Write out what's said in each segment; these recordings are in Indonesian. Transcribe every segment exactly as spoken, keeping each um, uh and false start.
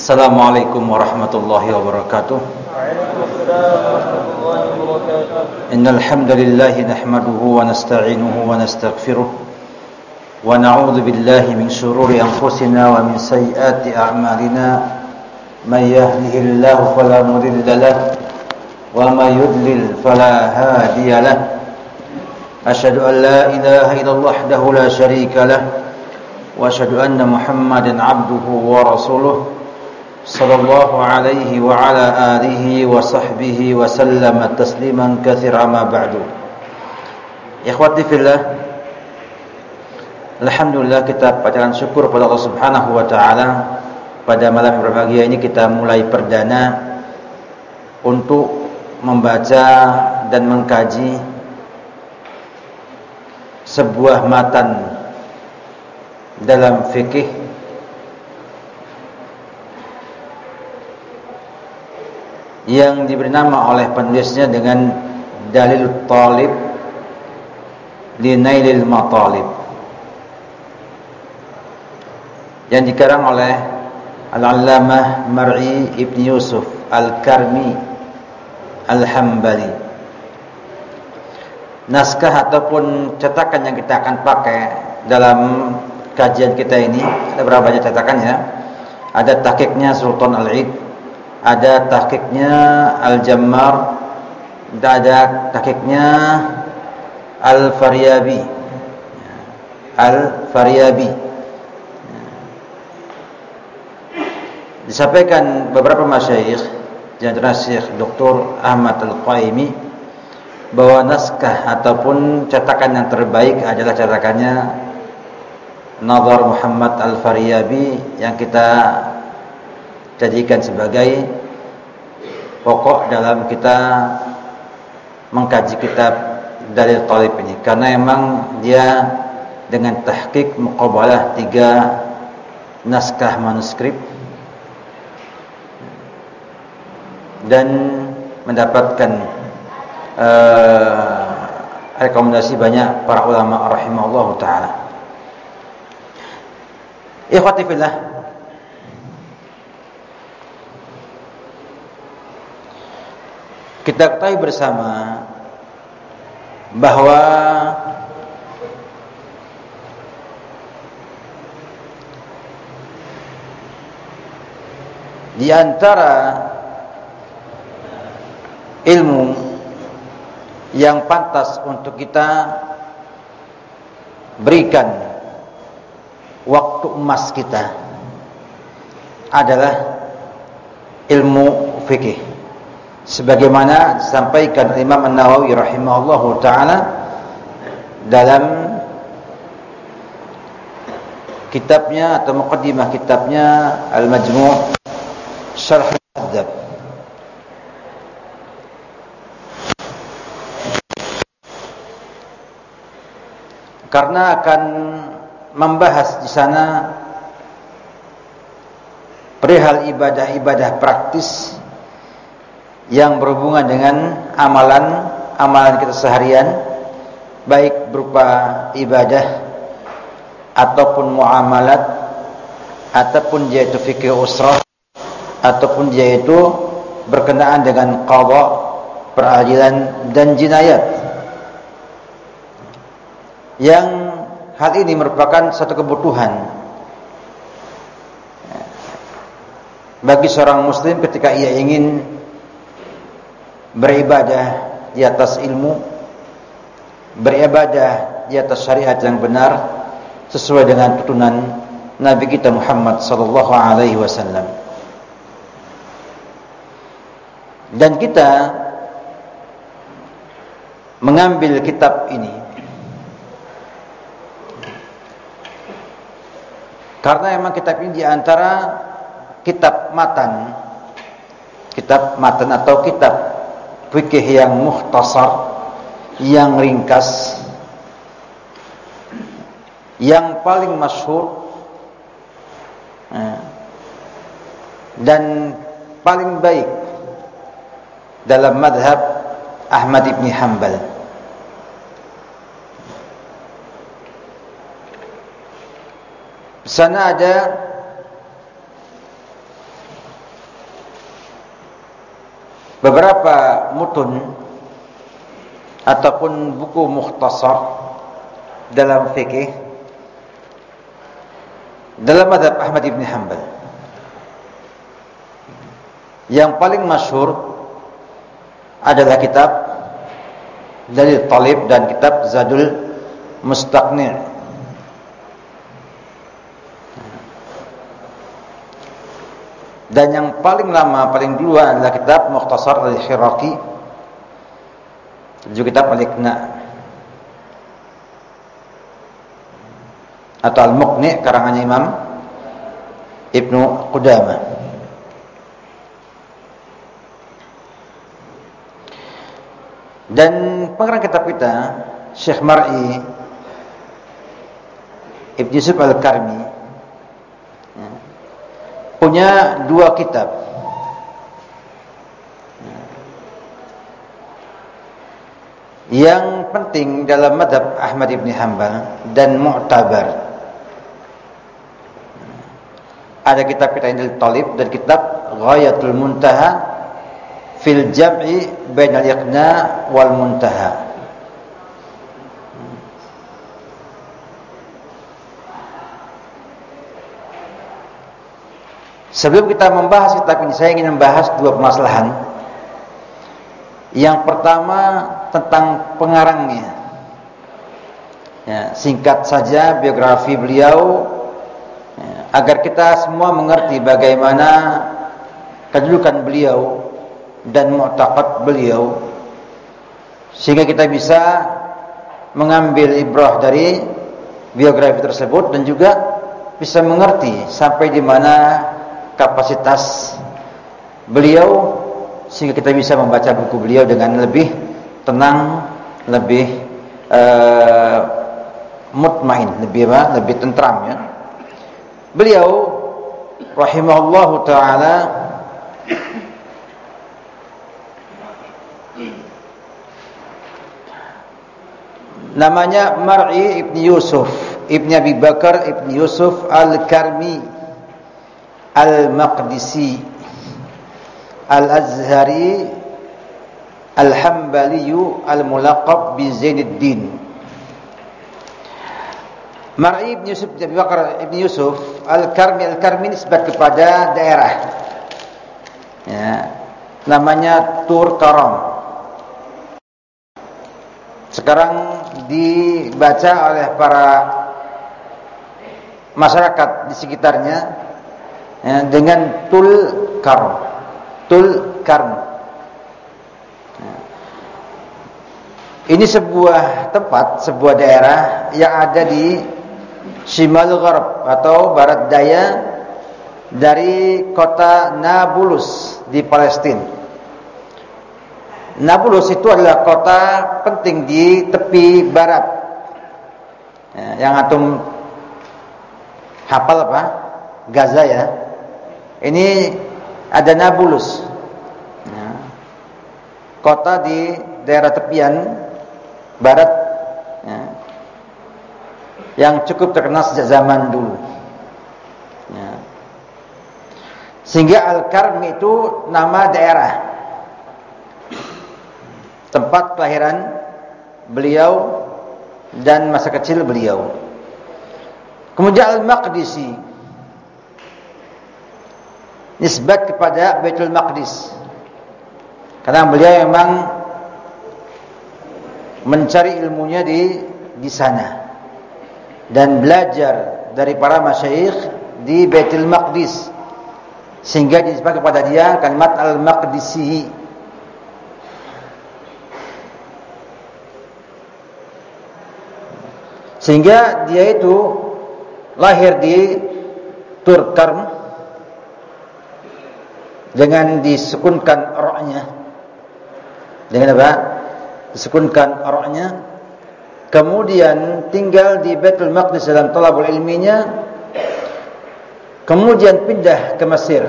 Assalamualaikum warahmatullahi wabarakatuh. Innal hamdalillah nahmaduhu wa nasta'inuhu wa nastaghfiruh wa na'udzu billahi min shururi anfusina wa min sayyiati a'malina. May yahdihillahu fala mudilla lahu wa may yudlil fala hadiya lahu. Asyhadu an la ilaha illallah wahdahu la syarika lahu wa asyhadu anna Muhammadan 'abduhu wa rasuluh sallallahu alaihi wa ala alihi wa sahbihi wa sallama tasliman katsira ma ba'du. Ikhwati fillah, alhamdulillah kita panjatkan syukur kepada Allah Subhanahu wa taala. Pada malam yang berbahagia ini kita mulai perdana untuk membaca dan mengkaji sebuah matan dalam fikih yang diberi nama oleh penulisnya dengan Dalilul Talib li Nailil Matalib, yang dikarang oleh Al-Allamah Mar'i Ibn Yusuf Al-Karmi Al-Hambali. Naskah ataupun cetakan yang kita akan pakai dalam kajian kita ini ada berapa banyak cetakannya? Ada tahqiqnya Sultan Al-Id, ada tahqiqnya Al-Jammar, ada tahqiqnya Al-Faryabi Al-Faryabi Disampaikan beberapa masyayikh, di antara Syekh Doktor Ahmad Al-Qaimi, bahwa naskah ataupun cetakan yang terbaik adalah cetakannya Nazar Muhammad Al-Faryabi, yang kita jadikan sebagai pokok dalam kita mengkaji kitab Dalil Talib ini, karena memang dia dengan tahqiq muqabalah tiga naskah manuskrip dan mendapatkan uh, rekomendasi banyak para ulama rahimahullahu taala. Ikhwati fillah, kita ketahui bersama bahwa di antara ilmu yang pantas untuk kita berikan waktu emas kita adalah ilmu fikih, sebagaimana disampaikan Imam An-Nawawi rahimahullahu taala dalam kitabnya atau muqaddimah kitabnya Al-Majmu' Syarh Al-Muhadzab. Karena akan membahas di sana perihal ibadah-ibadah praktis yang berhubungan dengan amalan-amalan kita seharian, baik berupa ibadah ataupun muamalat, ataupun yaitu fikih usrah, ataupun yaitu berkenaan dengan qadha, peradilan dan jinayat, yang hal ini merupakan satu kebutuhan bagi seorang muslim ketika ia ingin beribadah di atas ilmu, beribadah di atas syariat yang benar sesuai dengan tuntunan Nabi kita Muhammad sallallahu alaihi wasallam. Dan kita mengambil kitab ini karena memang kitab ini diantara kitab matan, kitab matan atau kitab fikih yang mukhtasar, yang ringkas, yang paling masyhur dan paling baik dalam madhab Ahmad ibn Hanbal. Di sana ada beberapa mutun ataupun buku mukhtasar dalam fikih dalam mazhab Ahmad ibn Hanbal. Yang paling masyhur adalah kitab Dalil Talib dan kitab Zadul Mustaqni'. Dan yang paling lama, paling dua adalah kitab Mukhtasar Al-Khiraqi, juga kitab Al-Iqna atau Al-Muqni' karangan Imam Ibnu Qudamah. Dan pengarang kitab kita Syekh Mar'i Ibn Yusuf Al-Karmi punya dua kitab. Yang penting dalam mazhab Ahmad ibn Hanbal dan mu'tabar. Ada kitab kita Dalil Talib dan kitab Ghayatul Muntaha fil Jam'i bainal Iqna wal Muntaha. Sebelum kita membahas kitab ini, saya ingin membahas dua permasalahan. Yang pertama tentang pengarangnya. Ya, singkat saja biografi beliau, ya, agar kita semua mengerti bagaimana kedudukan beliau dan mu'taqad beliau, sehingga kita bisa mengambil ibrah dari biografi tersebut dan juga bisa mengerti sampai di mana kapasitas beliau, sehingga kita bisa membaca buku beliau dengan lebih tenang, lebih uh, mutmain, lebih apa? Lebih tentram, ya. Beliau rahimahullahu taala namanya Mar'i ibn Yusuf ibn Abi Bakar ibn Yusuf Al-Karmi Al-Maqdisi Al-Azhari Al-Hambali Al-Mulaqab bi Zainuddin. Mar'i ibn Yusuf ibn Abi Bakar ibn Yusuf Al-Karmi Al-Karmi nisbat kepada daerah, ya, namanya Tur Karam. Sekarang dibaca oleh para masyarakat di sekitarnya, ya, dengan Tul Karm. Tul Karm. Ya. Ini sebuah tempat, sebuah daerah yang ada di Shimal Gharb atau barat daya dari kota Nablus di Palestina. Nablus itu adalah kota penting di tepi barat, ya, yang antum hafal apa? Gaza, ya. Ini ada Nablus, ya, kota di daerah tepian barat, ya, yang cukup terkenal sejak zaman dulu, ya. Sehingga Al-Karmi itu nama daerah, tempat kelahiran beliau dan masa kecil beliau. Kemudian Al-Maqdisi nisbat kepada Baitul Maqdis, karena beliau memang mencari ilmunya di di sana dan belajar dari para masyayikh di Baitul Maqdis, sehingga disebut kepada dia kalimat Al-Maqdisi. Sehingga dia itu lahir di Turkarm dengan disukunkan ra-nya. Dengan apa? Disukunkan ra-nya. Kemudian tinggal di Baitul Maqdis dalam talabul ilminya. Kemudian pindah ke Mesir.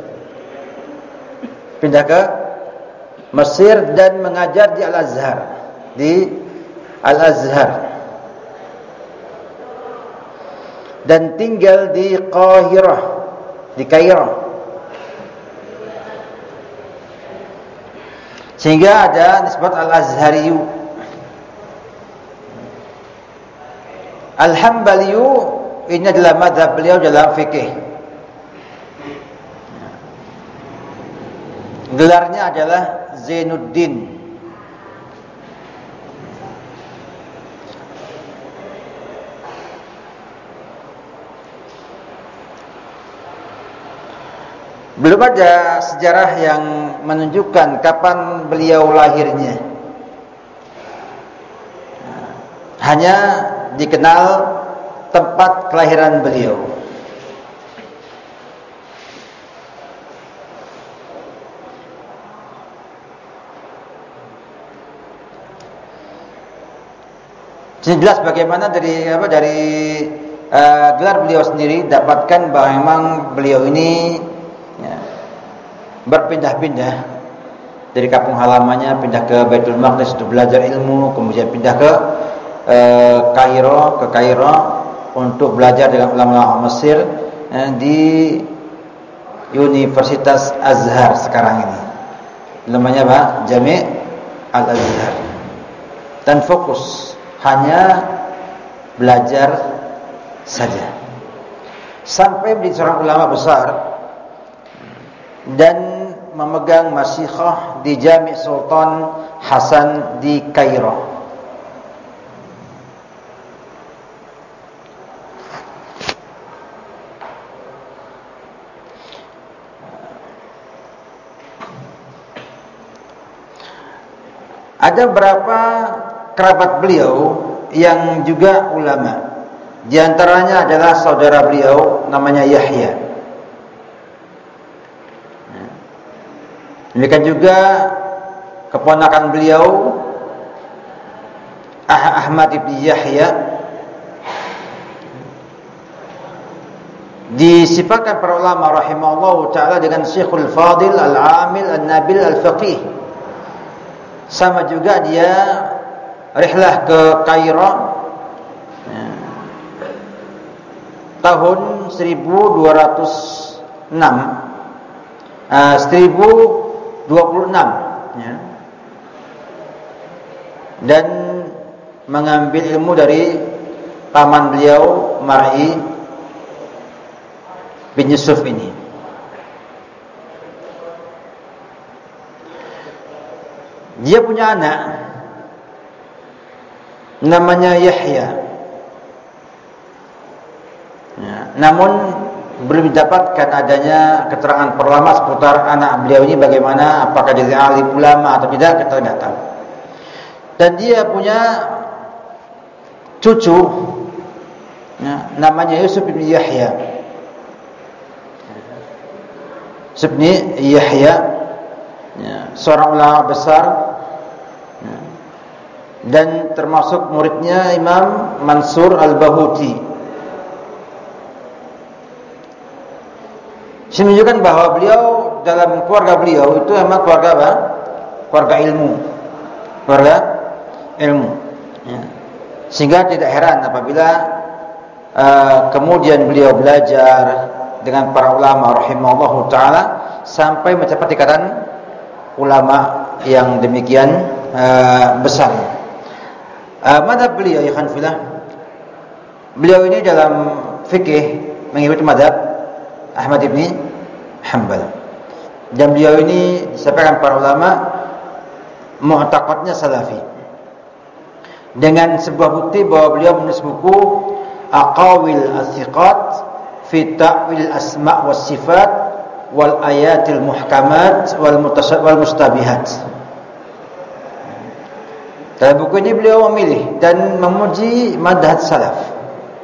Pindah ke Mesir dan mengajar di Al-Azhar. Di Al-Azhar. Dan tinggal di Qahirah, di Kairo. Sehingga ada nisbat Al-Azhariyu. Al-Hambaliyu ini adalah mazhab beliau dalam fikih. Gelarnya adalah Zainuddin. Belum ada sejarah yang menunjukkan kapan beliau lahirnya. Hanya dikenal tempat kelahiran beliau. Jadi jelas bagaimana dari apa dari uh, gelar beliau sendiri dapatkan bahwa memang beliau ini ya, berpindah-pindah dari kampung halamannya, pindah ke Baitul Maqdis untuk belajar ilmu, kemudian pindah ke eh, Kairo, ke Kairo untuk belajar dengan ulama Mesir eh, di Universitas Azhar sekarang ini. Namanya apa? Jami' Al-Azhar. Dan fokus hanya belajar saja. Sampai menjadi seorang ulama besar dan memegang masyikhah di Jami' Sultan Hasan di Kairo. Ada beberapa kerabat beliau yang juga ulama. Di antaranya adalah saudara beliau namanya Yahya. Demikian juga keponakan beliau Ahmad bin Yahya disifatkan para ulama rahimahullah taala dengan Syekhul Fadil Al-Amil Al-Nabil Al-Faqih. Sama juga dia rihlah ke Kairo ya, tahun seribu dua ratus enam uh, seribu dua puluh enam ya, dan mengambil ilmu dari paman beliau Mar'i bin Yusuf ini. Dia punya anak namanya Yahya ya, namun belum didapatkan adanya keterangan para ulama seputar anak beliau ini bagaimana, apakah dia alim ulama atau tidak, kita tidak tahu. Dan dia punya cucu ya, namanya Yusuf bin Yahya. Yusuf bin Yahya ya, seorang ulama besar ya, dan termasuk muridnya Imam Mansur Al-Bahuti. Ini menunjukkan bahwa beliau dalam keluarga beliau itu memang keluarga apa? Keluarga ilmu, keluarga ilmu. Ya. Sehingga tidak heran apabila uh, kemudian beliau belajar dengan para ulama rahimahullahu taala sampai mencapai tingkatan ulama yang demikian uh, besar. Uh, madhab beliau ya khanfilah, beliau ini dalam fikih mengikuti madhab Ahmad ibn Hanbal. Dan beliau ini disampaikan para ulama mu'taqadnya salafi. Dengan sebuah bukti bahwa beliau menulis buku Aqawil As-Siqat fi Ta'wil Asma' was Sifat wal Ayatil Muhkamat wal wal Mustabihat. Dalam buku ini beliau memilih dan memuji madhab salaf.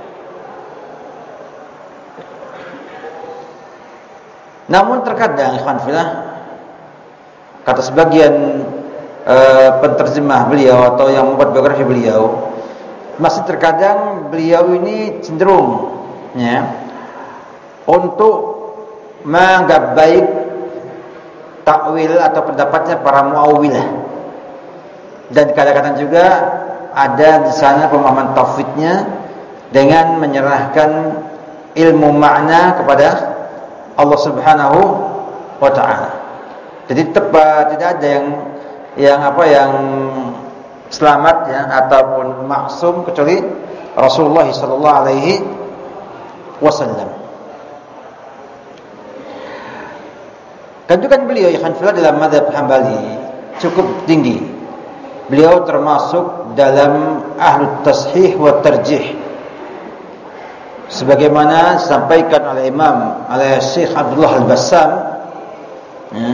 Namun terkadang ikhwan fillah, kata sebagian e, penterjemah beliau atau yang membuat biografi beliau, masih terkadang beliau ini cenderung ya, untuk menganggap baik takwil atau pendapatnya para mu'awwilah. Dan kadang-kadang juga ada di sana pemahaman tauhidnya dengan menyerahkan ilmu makna kepada Allah Subhanahu wa taala. Jadi tepat, tidak ada yang yang apa yang selamat ya ataupun maksum kecuali Rasulullah sallallahu alaihi wasallam. Kedudukan beliau ya khanfillah dalam mazhab Hambali cukup tinggi. Beliau termasuk dalam ahlu tashih wa tarjih, sebagaimana disampaikan oleh Imam oleh Syekh Abdullah Al-Bassam ya.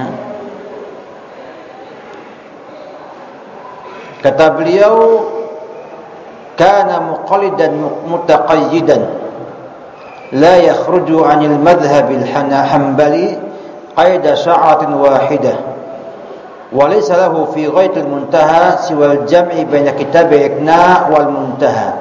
Kata beliau, kana muqallidan mutaqayyidan la yakhruju 'anil madhhabil hanbali qaida sya'ratin wahidah wa laysa lahu fi ghaitil muntaha siwal jam'i baina kitab Iqna wal Muntaha.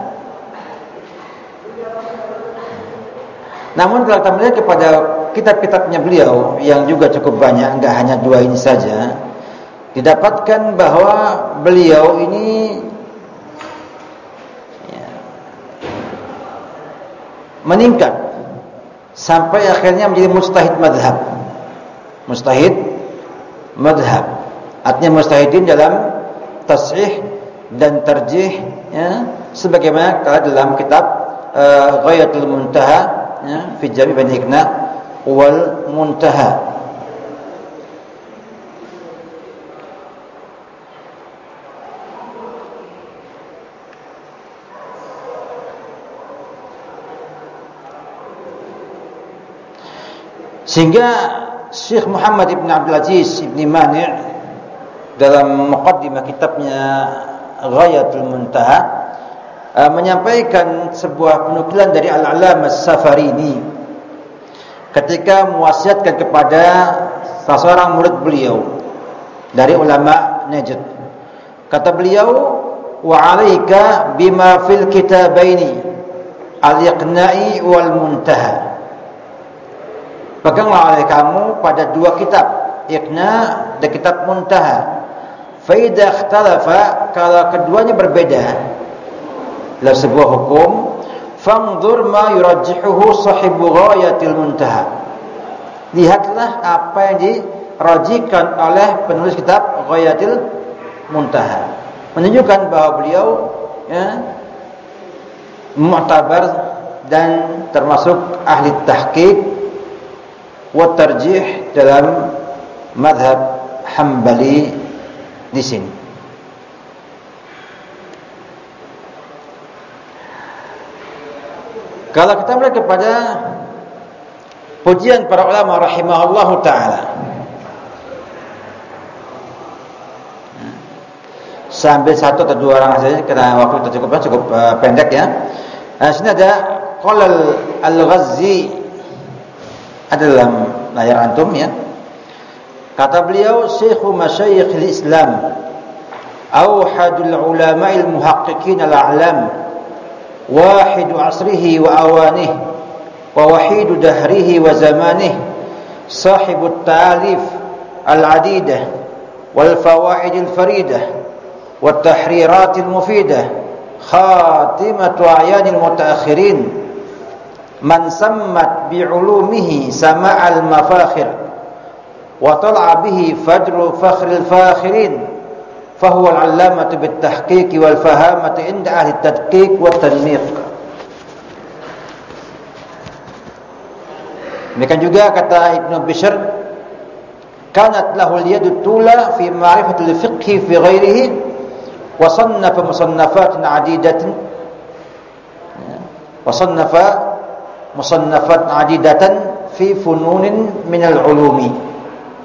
Namun kalau kita melihat kepada kitab-kitabnya beliau yang juga cukup banyak, enggak hanya dua ini saja, didapatkan bahwa beliau ini ya, meningkat sampai akhirnya menjadi mujtahid madhab. Mujtahid madhab artinya mujtahidin dalam tashih dan tarjih ya, sebagaimana kalau dalam kitab uh, Ghayatul Muntaha ya, fi Jami' Bain Iqna wal Muntaha. Sehingga Syekh Muhammad ibn Abdul Aziz ibn Mani' dalam muqaddimah kitabnya Ghayatul Muntaha uh, menyampaikan sebuah penukilan dari Al-Alamah As-Safarini ketika mewasiatkan kepada salah seorang murid beliau dari ulama Najd. Kata beliau, wa 'alaika bima fil kitabaini al-Iqna'i wal Muntaha. Peganglah oleh kamu pada dua kitab, Iqna dan kitab Muntaha. Fa idza ikhtalafa, kalau keduanya berbeda dalam sebuah hukum, fanzur ma yurajjihuhu sahibu Ghayatil Muntaha. Lihatlah apa yang dirajihkan oleh penulis kitab Ghayatil Muntaha. Menunjukkan bahwa beliau ya, mu'tabar dan termasuk ahli tahqiq wa tarjih dalam mazhab Hambali di sini. Kalau kita melihat kepada pujian para ulama rahimahullahu taala, sambil satu atau dua orang saja karena waktu kita cukup cukup uh, pendek ya. Nah, sini ada Qalal Al-Ghazzi ada dalam layar antum ya. Kata beliau, Syekhu Masyayikhil Islam, awhadul ulama'il muhaqqiqin al-a'lam, wahidu asrihi wa awanih, wa wahidu dahrihi wa zamanih, sahibut ta'alif al-adidah, wal fawaidil faridah, wat tahriratil mufidah, khatimatu a'yanil mutaakhirin, man sammat bi'ulumihi sama'al mafakhir wa tal'a bihi fajru fakhril fakhirin fahuwa al-allamatu bit-tahqiq wal fahamati inda ahli tadqiq wa tanmiq. Demikian juga kata Ibnu Bishr, kanat lahu al-yadu tula fi ma'rifatil fiqhi fi ghairihi wa sannafa musannafatin 'adidatin wa sannafa musannafat 'adidatan fi fununin minal ulumi.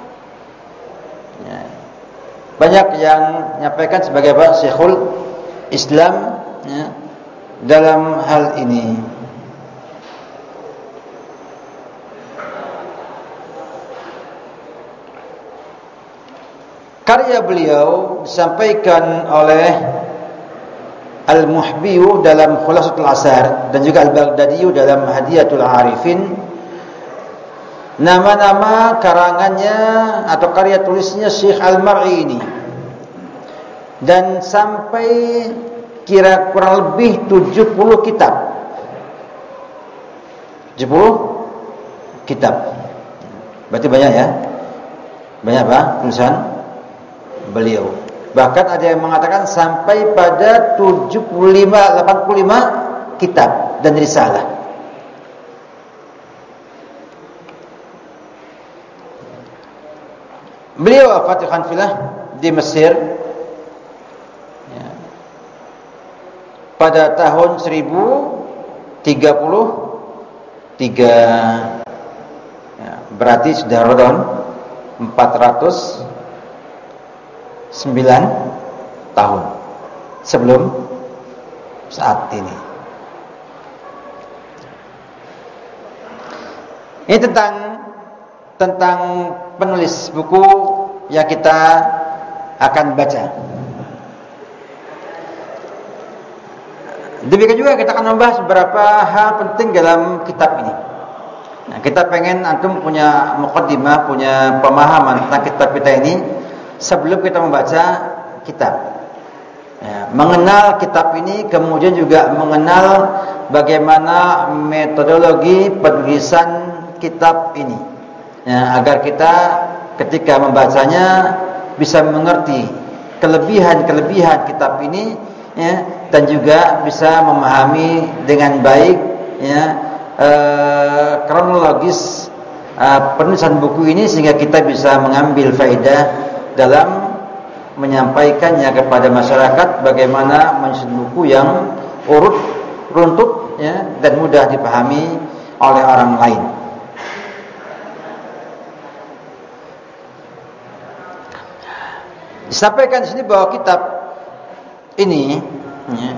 Banyak yang menyampaikan sebagai apa? Syekhul Islam ya, dalam hal ini. Karya beliau disampaikan oleh Al-Muhbiyu dalam Khulasatul Asar dan juga Al-Baghdadiyu dalam Hadiyatul Arifin. Nama-nama karangannya atau karya tulisnya Syekh Al-Mar'i ini, dan sampai kira kurang lebih tujuh puluh kitab. tujuh puluh kitab. Berarti banyak ya? Banyak apa tulisan beliau. Bahkan ada yang mengatakan sampai pada tujuh puluh lima, delapan puluh lima kitab dan risalah. Beliau wafat khanfilah di Mesir ya, pada tahun seribu tiga puluh tiga ya, berarti sudah rodon empat ratus sembilan tahun sebelum saat ini. Ini tentang tentang penulis buku yang kita akan baca. Demikian juga kita akan membahas beberapa hal penting dalam kitab ini. Nah, kita pengen antum punya muqaddimah, punya pemahaman tentang kitab kita ini sebelum kita membaca kitab. Ya, mengenal kitab ini, kemudian juga mengenal bagaimana metodologi penulisan kitab ini. Ya, agar kita ketika membacanya bisa mengerti kelebihan-kelebihan kitab ini, ya, dan juga bisa memahami dengan baik, ya, eh, kronologis eh, penulisan buku ini sehingga kita bisa mengambil faedah dalam menyampaikannya kepada masyarakat bagaimana menyusun buku yang urut, runtut, ya, dan mudah dipahami oleh orang lain. Disampaikan di sini bahwa kitab ini ya,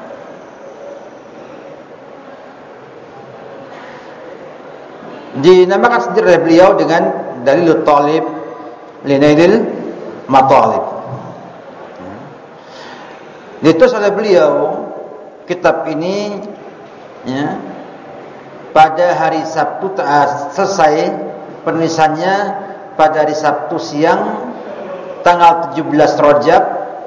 dinamakan sendiri oleh beliau dengan Dalilul Talib li Nailil Matalib. Ditulis oleh beliau kitab ini ya, pada hari Sabtu uh, selesai penulisannya pada hari Sabtu siang tanggal tujuh belas Rajab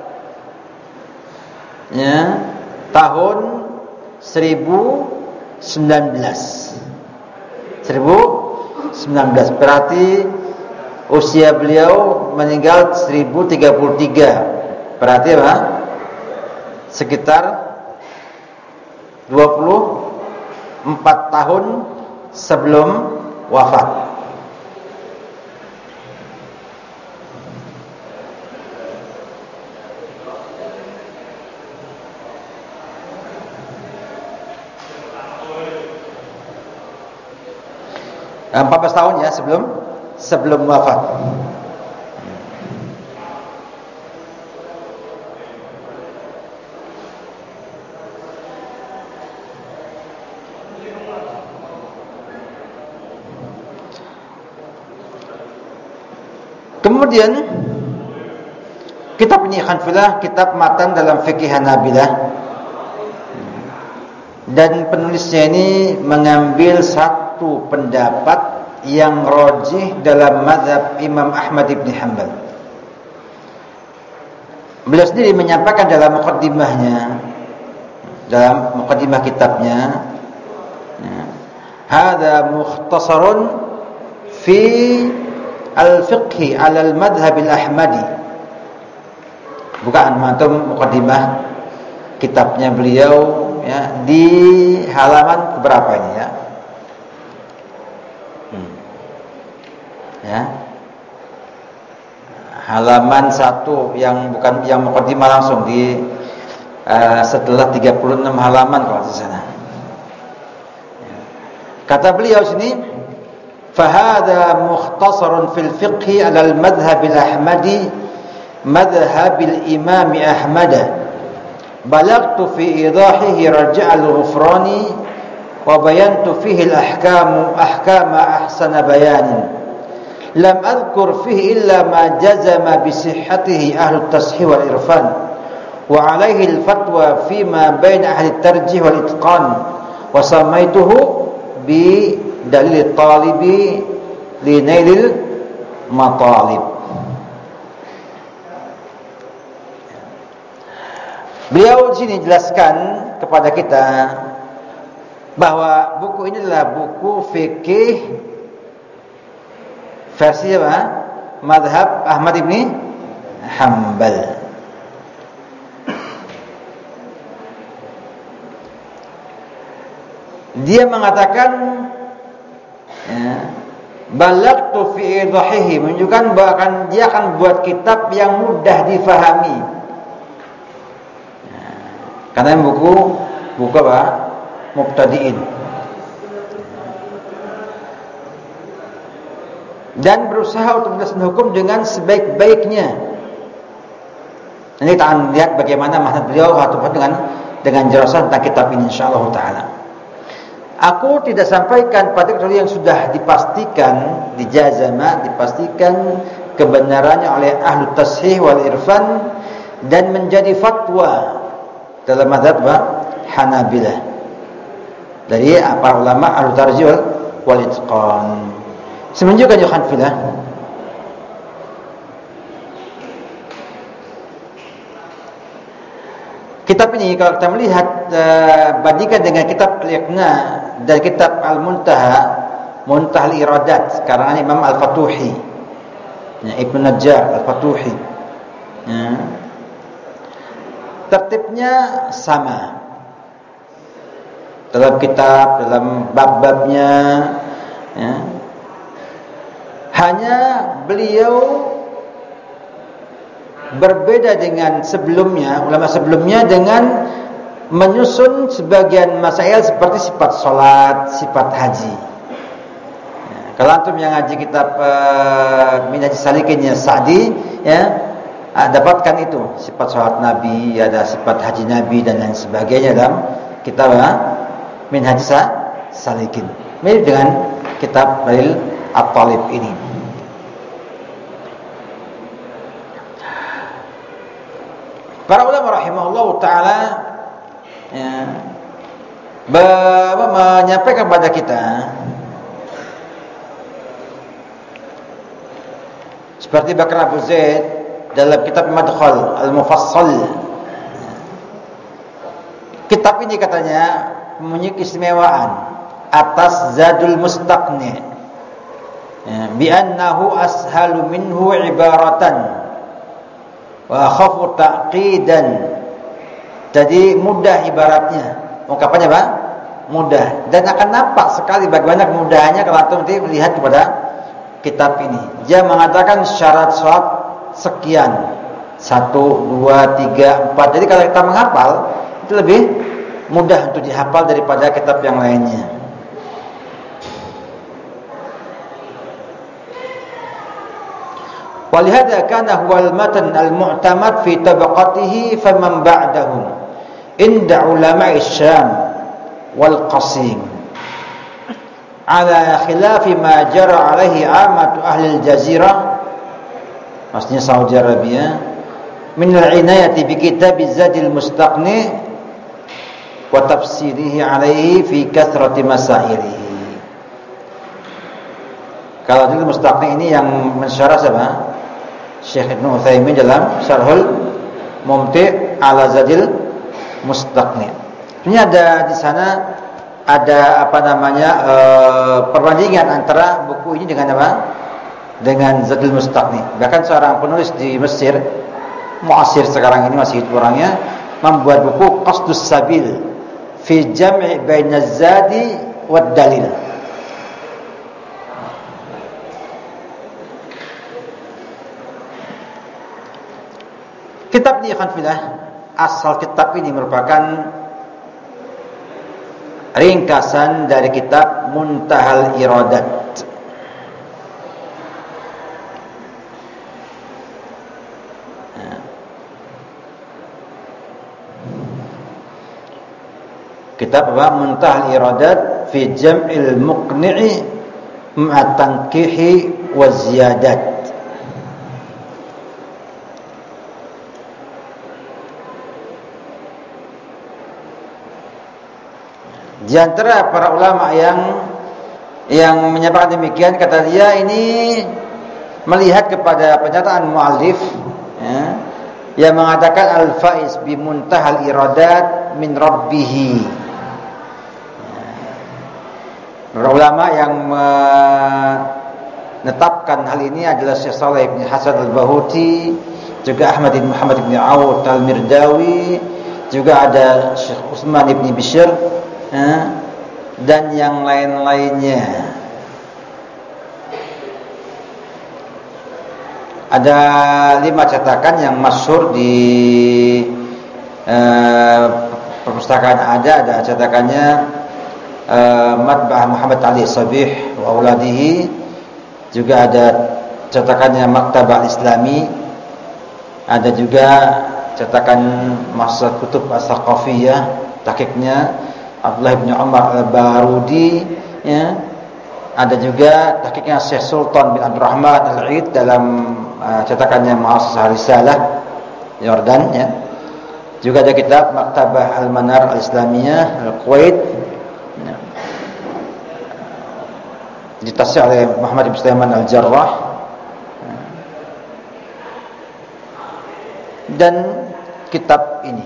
ya, tahun seribu sembilan belas. seribu sembilan belas berarti usia beliau meninggal seribu tiga puluh tiga. Berarti apa? Sekitar dua puluh empat tahun sebelum wafat. empat belas tahun ya sebelum sebelum wafat. Kemudian kitab ini khanfilah, kitab matan dalam fikih Hanabilah, dan penulisnya ini mengambil satu pendapat yang rajih dalam mazhab Imam Ahmad ibn Hanbal. Beliau sendiri menyampaikan dalam muqaddimahnya, dalam muqaddimah kitabnya, hadza mukhtasarun fi al-fiqh ala al-madhhab al-ahmadi. Bukan mantum muqaddimah kitabnya beliau ya, di halaman berapa ini ya? Hmm. Ya. Halaman satu yang bukan yang muqaddimah langsung di uh, setelah tiga puluh enam halaman kalau di sana. Ya. Kata beliau sini, "Fahadha mukhtasarun fil fiqh 'ala al-madhhab al-ahmadi, madhhab al-imam Ahmad. Balagtu fi idahihi raja' al-ghufrani wa bayantu fihi al-ahkam ahkama ahsana bayanin. Lam adhkur fihi illa ma jazama bi sihhatihi ahlu at-tashih wal irfan wa alayhi al-fatwa fi ma baina ahli at-tarjih wal itqan wa samaituhu bi dalil talibi li nailil matalib." Beliau di sini jelaskan kepada kita bahwa buku ini adalah buku fikih versi apa? Mazhab Ahmad ibn Hanbal. Dia mengatakan ya, balagtu fi idahihi, menunjukkan bahwa dia akan buat kitab yang mudah difahami. Ya, karena buku buku apa? Mubtadi'in. Dan berusaha untuk menjelaskan hukum dengan sebaik-baiknya. Nanti kita akan lihat bagaimana maksud beliau atau dengan dengan jelasan tentang kitab ini insyaallah taala. Aku tidak sampaikan pada kecuali yang sudah dipastikan, dijazama, dipastikan kebenarannya oleh ahlu tashih wal irfan dan menjadi fatwa dalam mazhab Hanabilah dari para ulama ahlu tarjih wal itqan. Semenjak Yohan Filah kitab ini kalau kita melihat uh, bandingkan dengan kitab Al-Iqna dan kitab Al-Muntaha, Muntaha Al-Iradat karangan Imam Al-Fatuhi, ya, Ibn Najjar Al-Fatuhi, ya. Tertibnya sama dalam kitab, dalam bab-babnya, ya. Hanya beliau berbeda dengan sebelumnya, ulama sebelumnya, dengan menyusun sebagian masail seperti sifat salat, sifat haji. Ya, kalau antum yang ngaji kitab uh, Minhaj Salikinnya Sa'di, ya, uh, dapatkan itu sifat salat Nabi, ada sifat haji Nabi dan lain sebagainya dalam kitab uh, Minhaj Salikin. Mirip dengan kitab Dalil At-Talib ini. Para ulama rahimahullah ta'ala ya, menyampaikan kepada kita seperti Bakar Abu Zaid dalam kitab Madkhal Al-Mufassal. Kitab ini katanya mempunyai keistimewaan atas Zadul Mustaqni, ya, bi annahu ashalu minhu ibaratan wa khafu taqidan. Jadi mudah ibaratnya, ungkapannya apa? Mudah, dan akan nampak sekali bagaimana mudahnya kalau antum nanti melihat kepada kitab ini. Dia mengatakan syarat salat sekian, satu, dua, tiga, empat. Jadi kalau kita menghafal itu lebih mudah untuk dihafal daripada kitab yang lainnya. Walihada kana huwal matan al-mu'tamad fi tabaqatihi faman ba'dahum inda ulama'i Syam wal Qasim ala khilafi ma jara alaihi amatu ahli al-jazirah, maksudnya Saudi Arabia, min al-inayati bi kitab Zadil Mustaqni wa tafsirihi alaihi fi kathrati masailihi. Kalau Zadil Mustaqni ini yang mensyarah siapa? Syekh Ibnu Utsaimin dalam Syarhul Mumti' ala Zadil Mustaqni. Ini ada di sana ada apa namanya e, perbandingan antara buku ini dengan apa? Dengan Zadil Mustaqni. Bahkan seorang penulis di Mesir, muasir sekarang ini masih hidup orangnya, membuat buku Qasdus Sabil fi Jam'i bainaz Zadi wad Dalil. Kitab ini akan filah, asal kitab ini merupakan ringkasan dari kitab Muntahal Iradat. Kitab apa? Muntahal Iradat fi Jam'il Muqni'i ma'a tanqihi wa ziyadat. Di antara para ulama yang yang menyatakan demikian, kata dia ini melihat kepada pernyataan muallif, ya, yang mengatakan al-faiz bi muntahal iradat min rabbih. Para ulama yang menetapkan hal ini adalah Syekh Shalih bin Hasan Al-Bahuti, juga Ahmad bin Muhammad bin Awd Al-Mirdawi, juga ada Syekh Utsman bin Bishr, ya, dan yang lain-lainnya. Ada lima cetakan yang masyhur di eh, perpustakaan ada, ada cetakannya eh, Matba'ah Muhammad Ali Sabih wa Auladihi, juga ada cetakannya Maktabah Islami, ada juga cetakan Mahsud Kutub As-Saqafiyah, tahqiqnya Abdullah bin Umar Al-Barudi, ya. Ada juga tahqiqnya Syekh Sultan bin Abdurrahman Al-Aid dalam uh, cetakannya Mu'assasah Risalah Yordan, ya. Juga ada kitab Maktabah Al-Manar Al-Islamiyah Al-Kuwait, ya. Ditasih oleh Muhammad bin Sulaiman Al-Jarrah, ya. Dan kitab ini,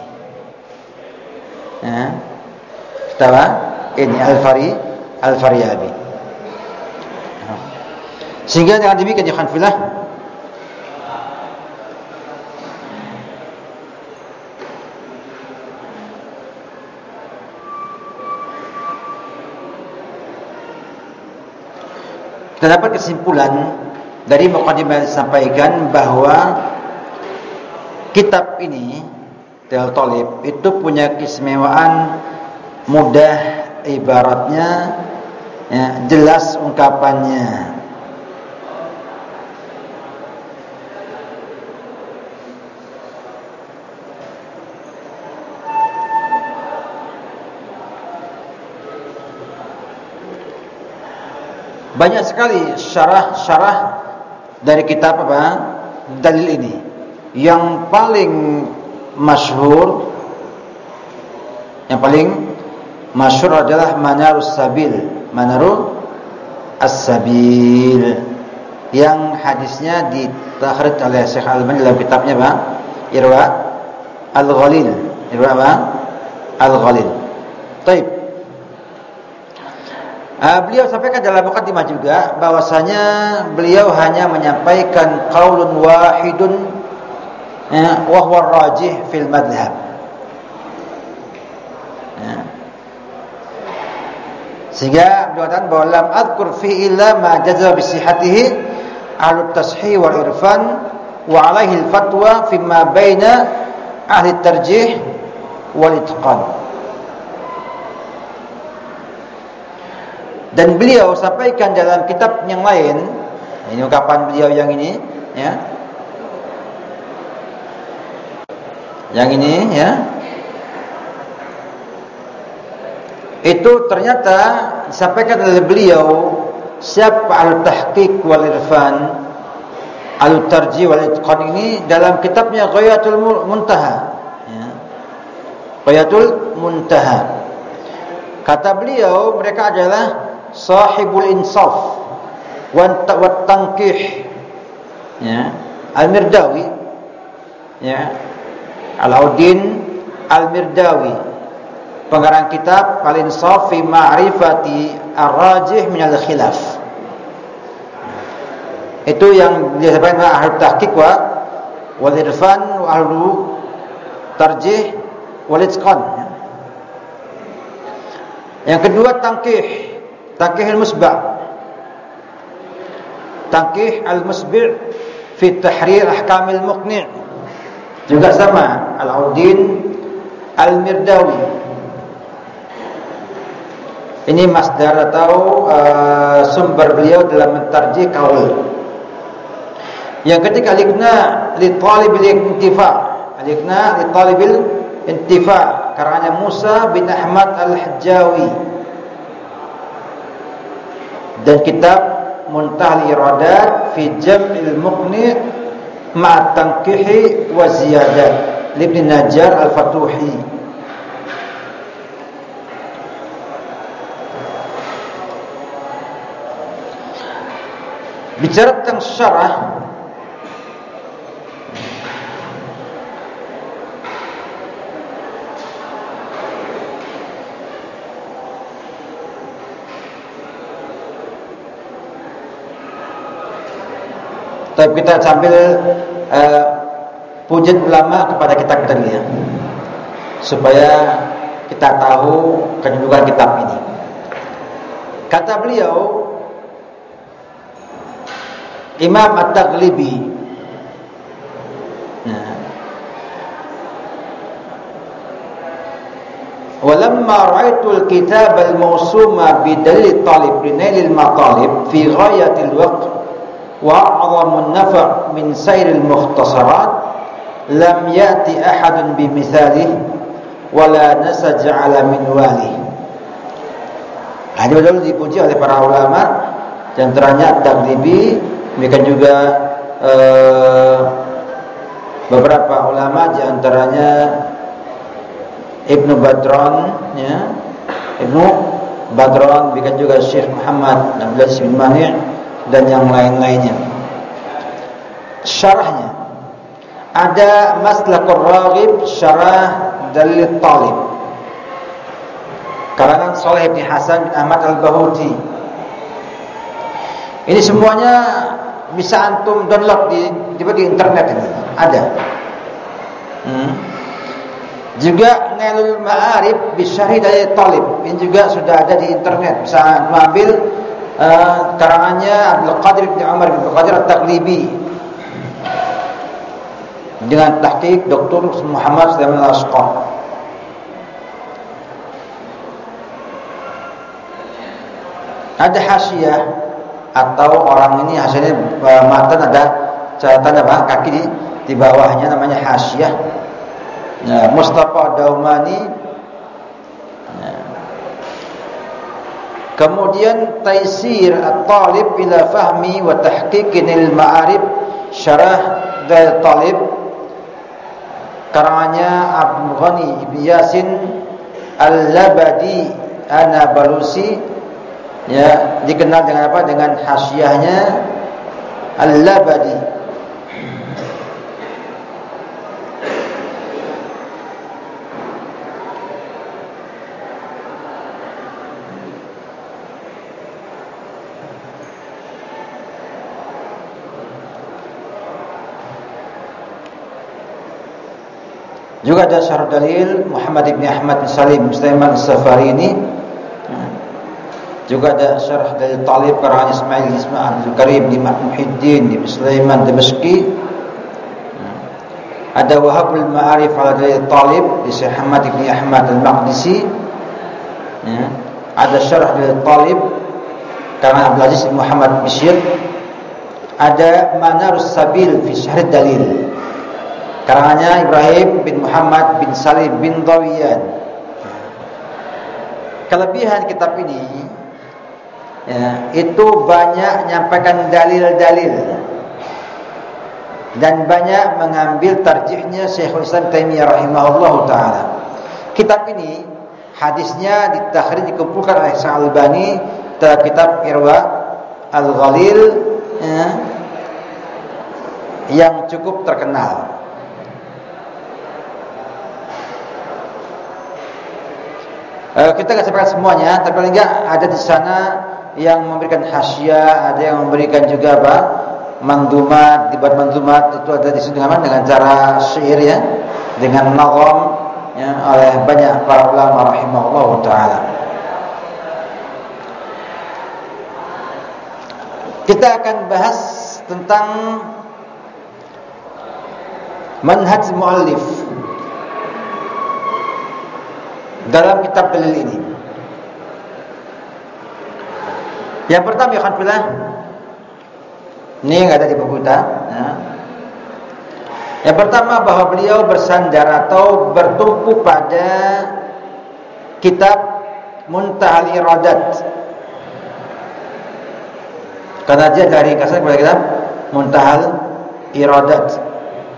ya. Kitab ini Al-Fari Al-Faryabi. Sehingga dengan demikian ya khanfilah, kita dapat kesimpulan dari mukadimah yang disampaikan bahwa kitab ini Tel Tolib itu punya keistimewaan mudah ibaratnya, ya, jelas ungkapannya. Banyak sekali syarah-syarah dari kitab apa? Dalil ini. Yang paling masyhur, yang paling masyhur adalah Manarus Sabil, Manarus As-Sabil, yang hadisnya ditakhrij oleh Syekh Al-Albani dalam kitabnya apa? Irwa Al-Ghalil. Irwa apa? Al-Ghalil. Baik. Uh, beliau sampaikan dalam mukadimah juga bahwasanya beliau hanya menyampaikan qaulun wahidun, ya, wa huwa rajih fil madhhab, ya. Sehingga beliau katakan bahwa lam adzkur fi illa ma jazza bi sihhatihi ahlut tashih wal irfan wa alaihi al fatwa fi ma baina ahli tarjih wal itqan. Dan beliau sampaikan dalam kitab yang lain, ini ungkapan beliau yang ini, ya, yang ini, ya, itu ternyata disampaikan oleh beliau siapa al-tahqiq wal irfan, al-tarjih wal itqan ini dalam kitabnya Ghayatul Muntaha, ya. Ghayatul Muntaha. Kata beliau mereka adalah Sahibul Insaf wa Tanqih, ya, Al-Mirdawi, ya, Alauddin Al-Mirdawi, pengarang kitab Al-Insaf fi Ma'rifati Ar-Rajih min Al-Khilaf. Itu yang disebutkan ahli tahqiq wa wal irfan wa ahli tarjih wal itqan. Yang kedua Tanqih, Tanqih al-Musba', Tanqih al-Musbi' fi tahrir ahkam al-muqni', juga sama Alauddin Al-Mirdawi. Ini masdar atau uh, sumber beliau dalam mentarjih qaul. Yang ketiga al-Iqna' li talibil intifa', al-Iqna' li talibil intifa' karangannya Musa bin Ahmad Al-Hajjawi. Dan kitab Muntahal Iradat fi Jam'il Muqni' ma'a Tanqihi wa Ziyadat Ibn Najjar Al-Fatuhi. Bicara tentang syarah, tapi kita sambil uh, pujian ulama kepada kitab kita dulu, ya, supaya kita tahu kedudukan kitab ini. Kata beliau Imam At-Taghlibi, nah, walamma ra'aitul kitab al-mawsuma bidalil talib linailil matalib fi ghayatil waqt wa a'zamun nafa' min sairil mukhtasarat lam ya'ti ahadun bimithalih wala nasaja ala minwalih. Ini betul dipuji oleh para ulama, di antaranya At-Taghlibi, demikian juga eh, beberapa ulama, di antaranya Ibnu Badran, ya, Ibnu Badran, demikian juga Syekh Muhammad Abdul Aziz bin Mani' dan yang lain-lainnya. Syarahnya ada Maslakul Raghib Syarah Dalil Talib, karangan Shalih bin Hasan bin Ahmad Al-Bahuti. Ini semuanya bisa antum download di di, di internet ini, ada. Hmm. Juga Nailul Ma'arif bi Syarih Dalil Talib, ini juga sudah ada di internet. Bisa mengambil uh, karangannya Abdul Qadir bin Umar bin Qadir At-Taghlibi dengan tahqiq Doktor Muhammad Sulaiman Al-Ashqar. Ada hasyiah atau orang ini hasilnya matan ada catatan apa kaki di, di bawahnya namanya hasyiah. Nah, Mustafa Daumani. Nah. Kemudian Taisir At-Talib ila Fahmi wa Tahqiqin al-Ma'arif Syarah Dalil Talib, karangannya Abdul Ghani Ibn Yasin Al-Labadi An-Nabalusi, ya, dikenal dengan apa? Dengan hasyiahnya Al-Labadi. Juga ada Syarh Dalil Muhammad ibn Ahmad bin Salim Sulaiman As-Safarini. Juga ada Syarh Dalil Talib karangan Ismail Ismail Abdul Karim bin Muhyiddin bin Sulaiman Damashqi. Ada Wahabul Ma'arif ala Dalil Talib di Syekh Ahmad ibn Ahmad Al-Maqdisi. Ada Syarh Dalil Talib karangan Abdul Aziz bin Muhammad Bishir. Ada Manarus Sabil fi Syarh Dalil karangannya Ibrahim bin Muhammad bin Salim bin Dawiyan. Kelebihan kitab ini, ya, itu banyak menyampaikan dalil-dalil dan banyak mengambil tarjihnya Syekhul Islam Taimiyah rahimahullahu taala. Kitab ini hadisnya ditakhrij dikumpulkan oleh Syekh Al-Albani dalam kitab Irwa Al-Ghalil, ya, yang cukup terkenal. Kita nggak sampaikan semuanya, tapi paling nggak ada di sana yang memberikan hasyiah, ada yang memberikan juga apa, mandumat, dibat mandumat itu ada di sini dengan cara syair, ya, dengan nazam, ya, oleh banyak para ulama rahimahullah taala. Kita akan bahas tentang manhaj muallif dalam kitab dalil ini. Yang pertama, ya alhamdulillah, ini yang ada di buku kita, ya. Yang pertama, bahwa beliau bersandar atau bertumpu pada kitab Muntahal Iradat, karena dia dari ringkasan kepada kitab Muntahal Iradat.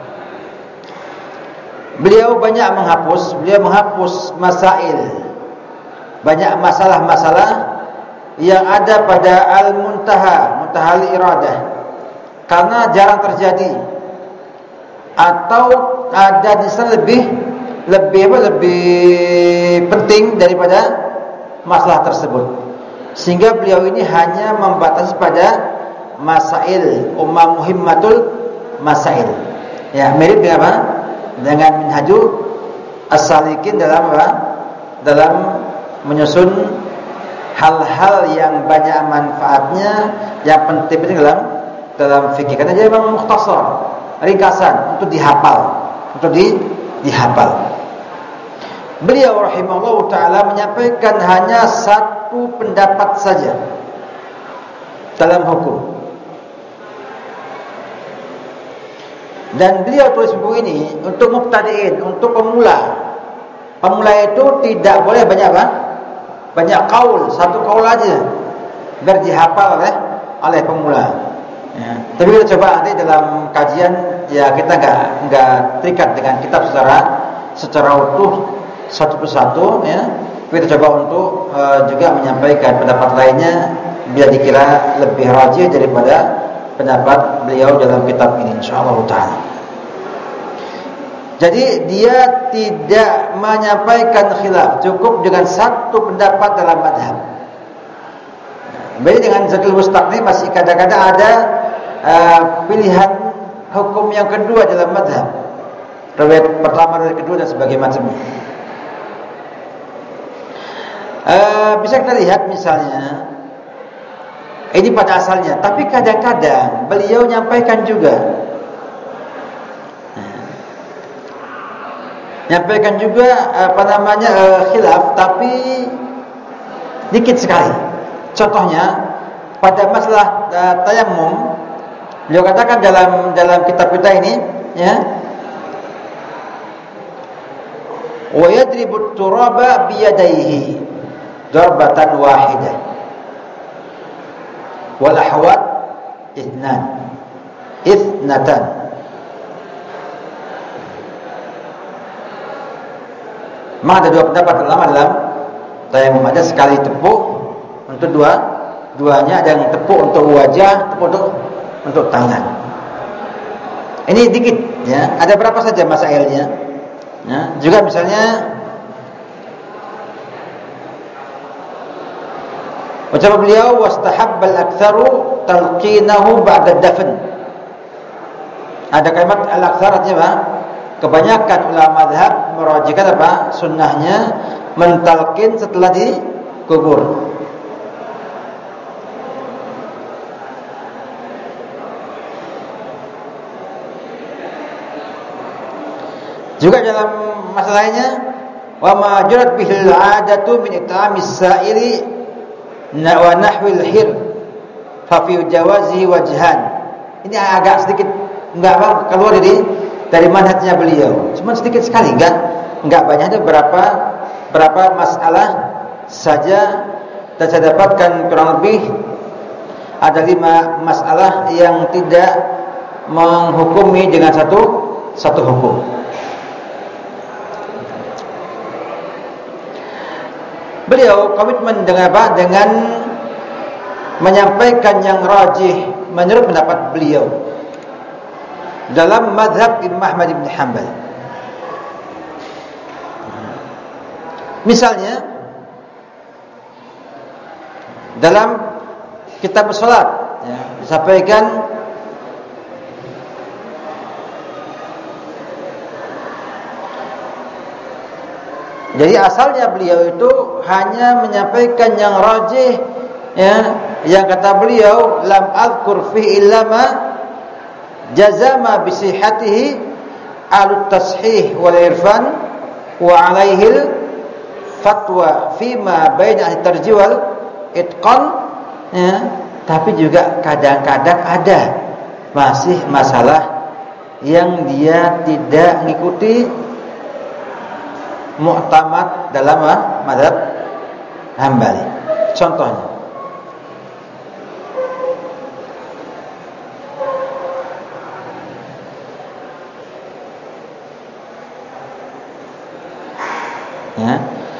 Beliau banyak menghapus, beliau menghapus masail, banyak masalah-masalah yang ada pada Al-Muntaha, Muntahal Iradah, karena jarang terjadi atau ada di sana lebih lebih apa, lebih penting daripada masalah tersebut, sehingga beliau ini hanya membatasi pada masail, umma muhimmatul masail, ya, mirip dengan apa? Dengan Minhajul As-Salikin dalam apa? Dalam menyusun hal-hal yang banyak manfaatnya, yang penting-penting dalam dalam fikih. Karena dia memang mukhtasar, ringkasan untuk dihafal, untuk di, dihafal. Beliau rahimahullah ta'ala menyampaikan hanya satu pendapat saja dalam hukum. Dan beliau tulis buku ini untuk mubtadi'in, untuk pemula. Pemula itu tidak boleh banyak apa? Banyak kaul, satu kaul aja biar dihafal oleh oleh pemula. Ya. Tapi kita coba nanti dalam kajian, ya kita enggak enggak terikat dengan kitab secara secara utuh satu persatu, ya. Kita coba untuk uh, juga menyampaikan pendapat lainnya bila dikira lebih rajih daripada pendapat beliau dalam kitab ini, insyaallah taala. Jadi dia tidak menyampaikan khilaf, cukup dengan satu pendapat dalam madhab. Beda dengan Zadul Mustaqni, masih kadang-kadang ada uh, pilihan hukum yang kedua dalam madhab, riwayat pertama, riwayat kedua dan sebagainya macamnya. Uh, bisa kita lihat misalnya ini pada asalnya, tapi kadang-kadang beliau nyampaikan juga, nyampaikan juga apa namanya uh, khilaf, tapi dikit sekali. Contohnya pada masalah uh, tayammum, beliau katakan dalam dalam kitab kita ini, ya, wa yadribu turaba biyadaihi darbatan wahidah wal ahwat ithnan ithnatan. Memang ada dua pendapat ulama dalam tayammum. Ada sekali tepuk untuk dua duanya, ada yang tepuk untuk wajah, tepuk untuk untuk tangan. Ini dikit, ya. Ada berapa saja masailnya, ya. Juga misalnya ucapan beliau, wastahabbal aktsaru talqinahu ba'da dafn. Ada kalimat al-aktsar, artinya apa? Kebanyakan ulama mazhab merajihkan apa? Sunnahnya mentalqin setelah dikubur. Juga dalam masalahnya, wa ma jurat bihil 'adatu min it'amis sa'ili wa nahwil hir fa fi jawazihi wajhan. Ini agak sedikit enggak apa keluar dari dari manhajnya beliau. Cuma sedikit sekali, enggak enggak banyak, ada berapa berapa masalah saja. Dan saya dapatkan kurang lebih ada lima masalah yang tidak menghukumi dengan satu satu hukum. Beliau komitmen dengan apa? Dengan menyampaikan yang rajih menurut pendapat beliau dalam mazhab Imam Ahmad bin Hanbal. Misalnya dalam kitab salat, ya, disampaikan jadi asalnya beliau itu hanya menyampaikan yang rajih, ya, yang kata beliau lam azkur fi illa ma jazama bi sihhatihi alut tashih wal irfan wa alaihi fatwa fi ma baina at-tarjih wal itqan, ya. Tapi juga kadang-kadang ada masih masalah yang dia tidak mengikuti mu'tamad dalam mazhab Hambali. Contohnya, ya,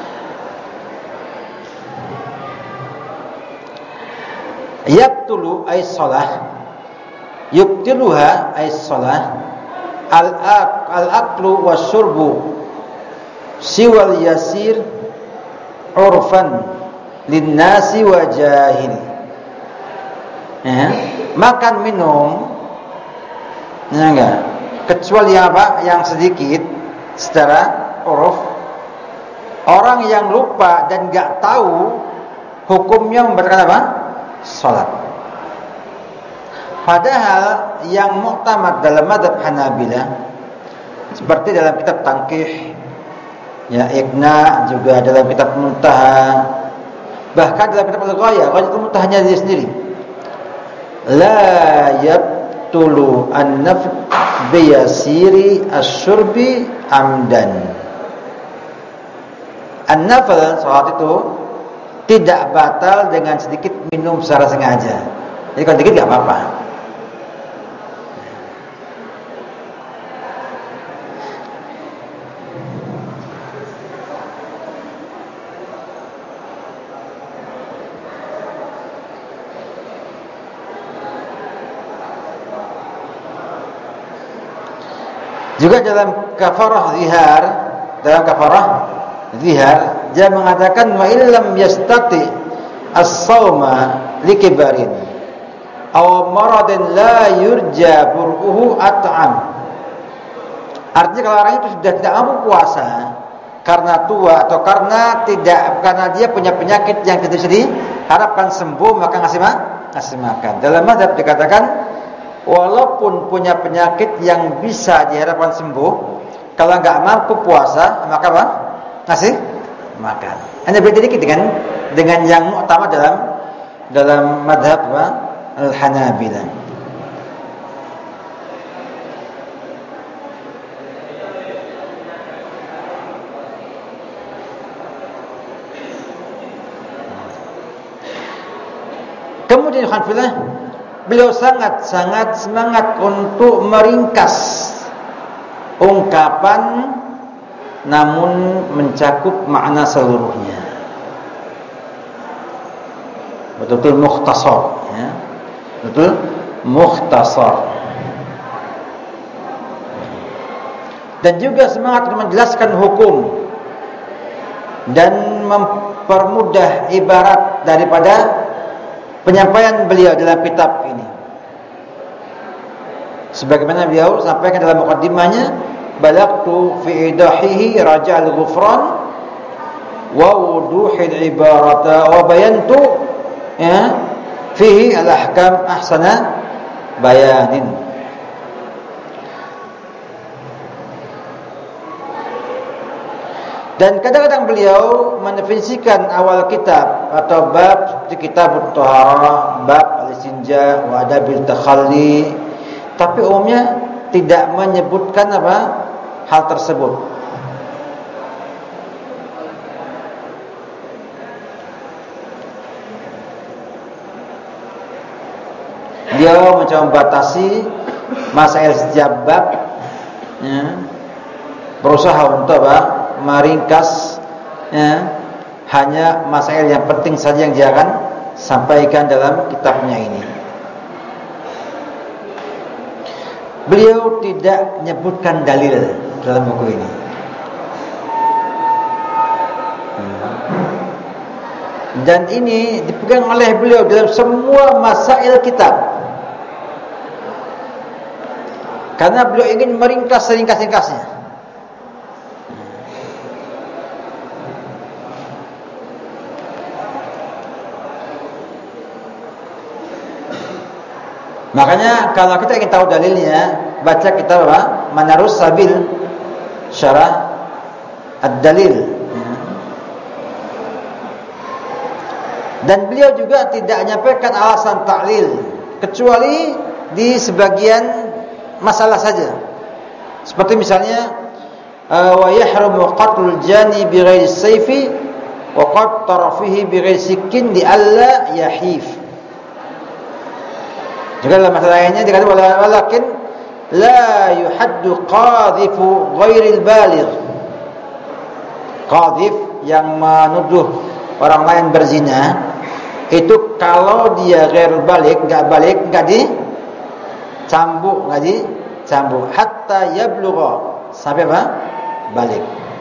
yabtulu ay shalah, yubtiluha ay shalah, al-aqlu wasyurbu siwal yasir urfan linnasi wa jahil, ya, makan minum, ya, enggak, kecuali yang apa? Yang sedikit secara uruf. Orang yang lupa dan enggak tahu hukumnya membatalkan apa? Salat. Padahal yang muktamad dalam mazhab Hanabilah seperti dalam kitab Tangkih, ya Iqna, juga dalam kitab Muntaha, bahkan dalam kitab Al-Ghayah, Ghayatul Muntahanya dia sendiri, la yabtulu an-naf biyasiri asyurbi amdan. An-nafl, salat itu tidak batal dengan sedikit minum secara sengaja. Jadi kalau sedikit enggak apa-apa. Juga dalam kafarah zihar, dalam kafarah zihar, dia mengatakan wa illam yastati as-sauma likibarin aw maradin la yurja bur'uhu at'am. Artinya kalau orang itu sudah tidak mampu puasa karena tua atau karena tidak karena dia punya penyakit yang tidak bisa diharapkan sembuh, maka ngasih ma ngasih makan. Dalam mazhab dikatakan walaupun punya penyakit yang bisa diharapkan sembuh, kalau nggak mampu puasa, maka apa? Ngasih makan. Hanya beda dikit dengan dengan yang utama dalam dalam mazhab Al-Hanabilah. Kemudian Hanafilah, beliau sangat-sangat semangat untuk meringkas ungkapan namun mencakup makna seluruhnya. Betul-betul mukhtasar, ya. Betul mukhtasar. Dan juga semangat untuk menjelaskan hukum dan mempermudah ibarat daripada penyampaian beliau dalam kitab ini. Sebagaimana beliau sampaikan dalam muqaddimahnya, balagtu fi idahihi raja'al ghufran wa wuduhil ibarata wa bayantu ya fihi al-ahkam ahsana bayanin. Dan kadang-kadang beliau mendefinisikan awal kitab atau bab seperti kitab Thaharah, bab al-istinja wa adabil takhalli, tapi umumnya tidak menyebutkan apa hal tersebut. Dia mencoba membatasi masail setiap bab, ya, berusaha untuk apa? Meringkas, ya, hanya masail yang penting saja yang dia akan sampaikan dalam kitabnya ini. Beliau tidak menyebutkan dalil dalam buku ini. Dan ini dipegang oleh beliau dalam semua masail kitab. Karena beliau ingin meringkas seringkas-ringkasnya. Makanya kalau kita ingin tahu dalilnya, baca kitab apa? Manarus Sabil Syarah Ad-Dalil. Dan beliau juga tidak menyampaikan alasan ta'lil kecuali di sebagian masalah saja. Seperti misalnya wa yahrumu qatlul jani bighairi sayfi wa qattara fihi bighairi sikin li alla yahif. Juga dalam masalah lainnya dikatakan walakin la yuhaddu qadhifu ghairil baligh. Qadhif yang menuduh orang lain berzina itu kalau dia ghairul baligh, enggak balik, enggak dicambuk, enggak dicambuk hatta yablugha, sampai apa? Balik.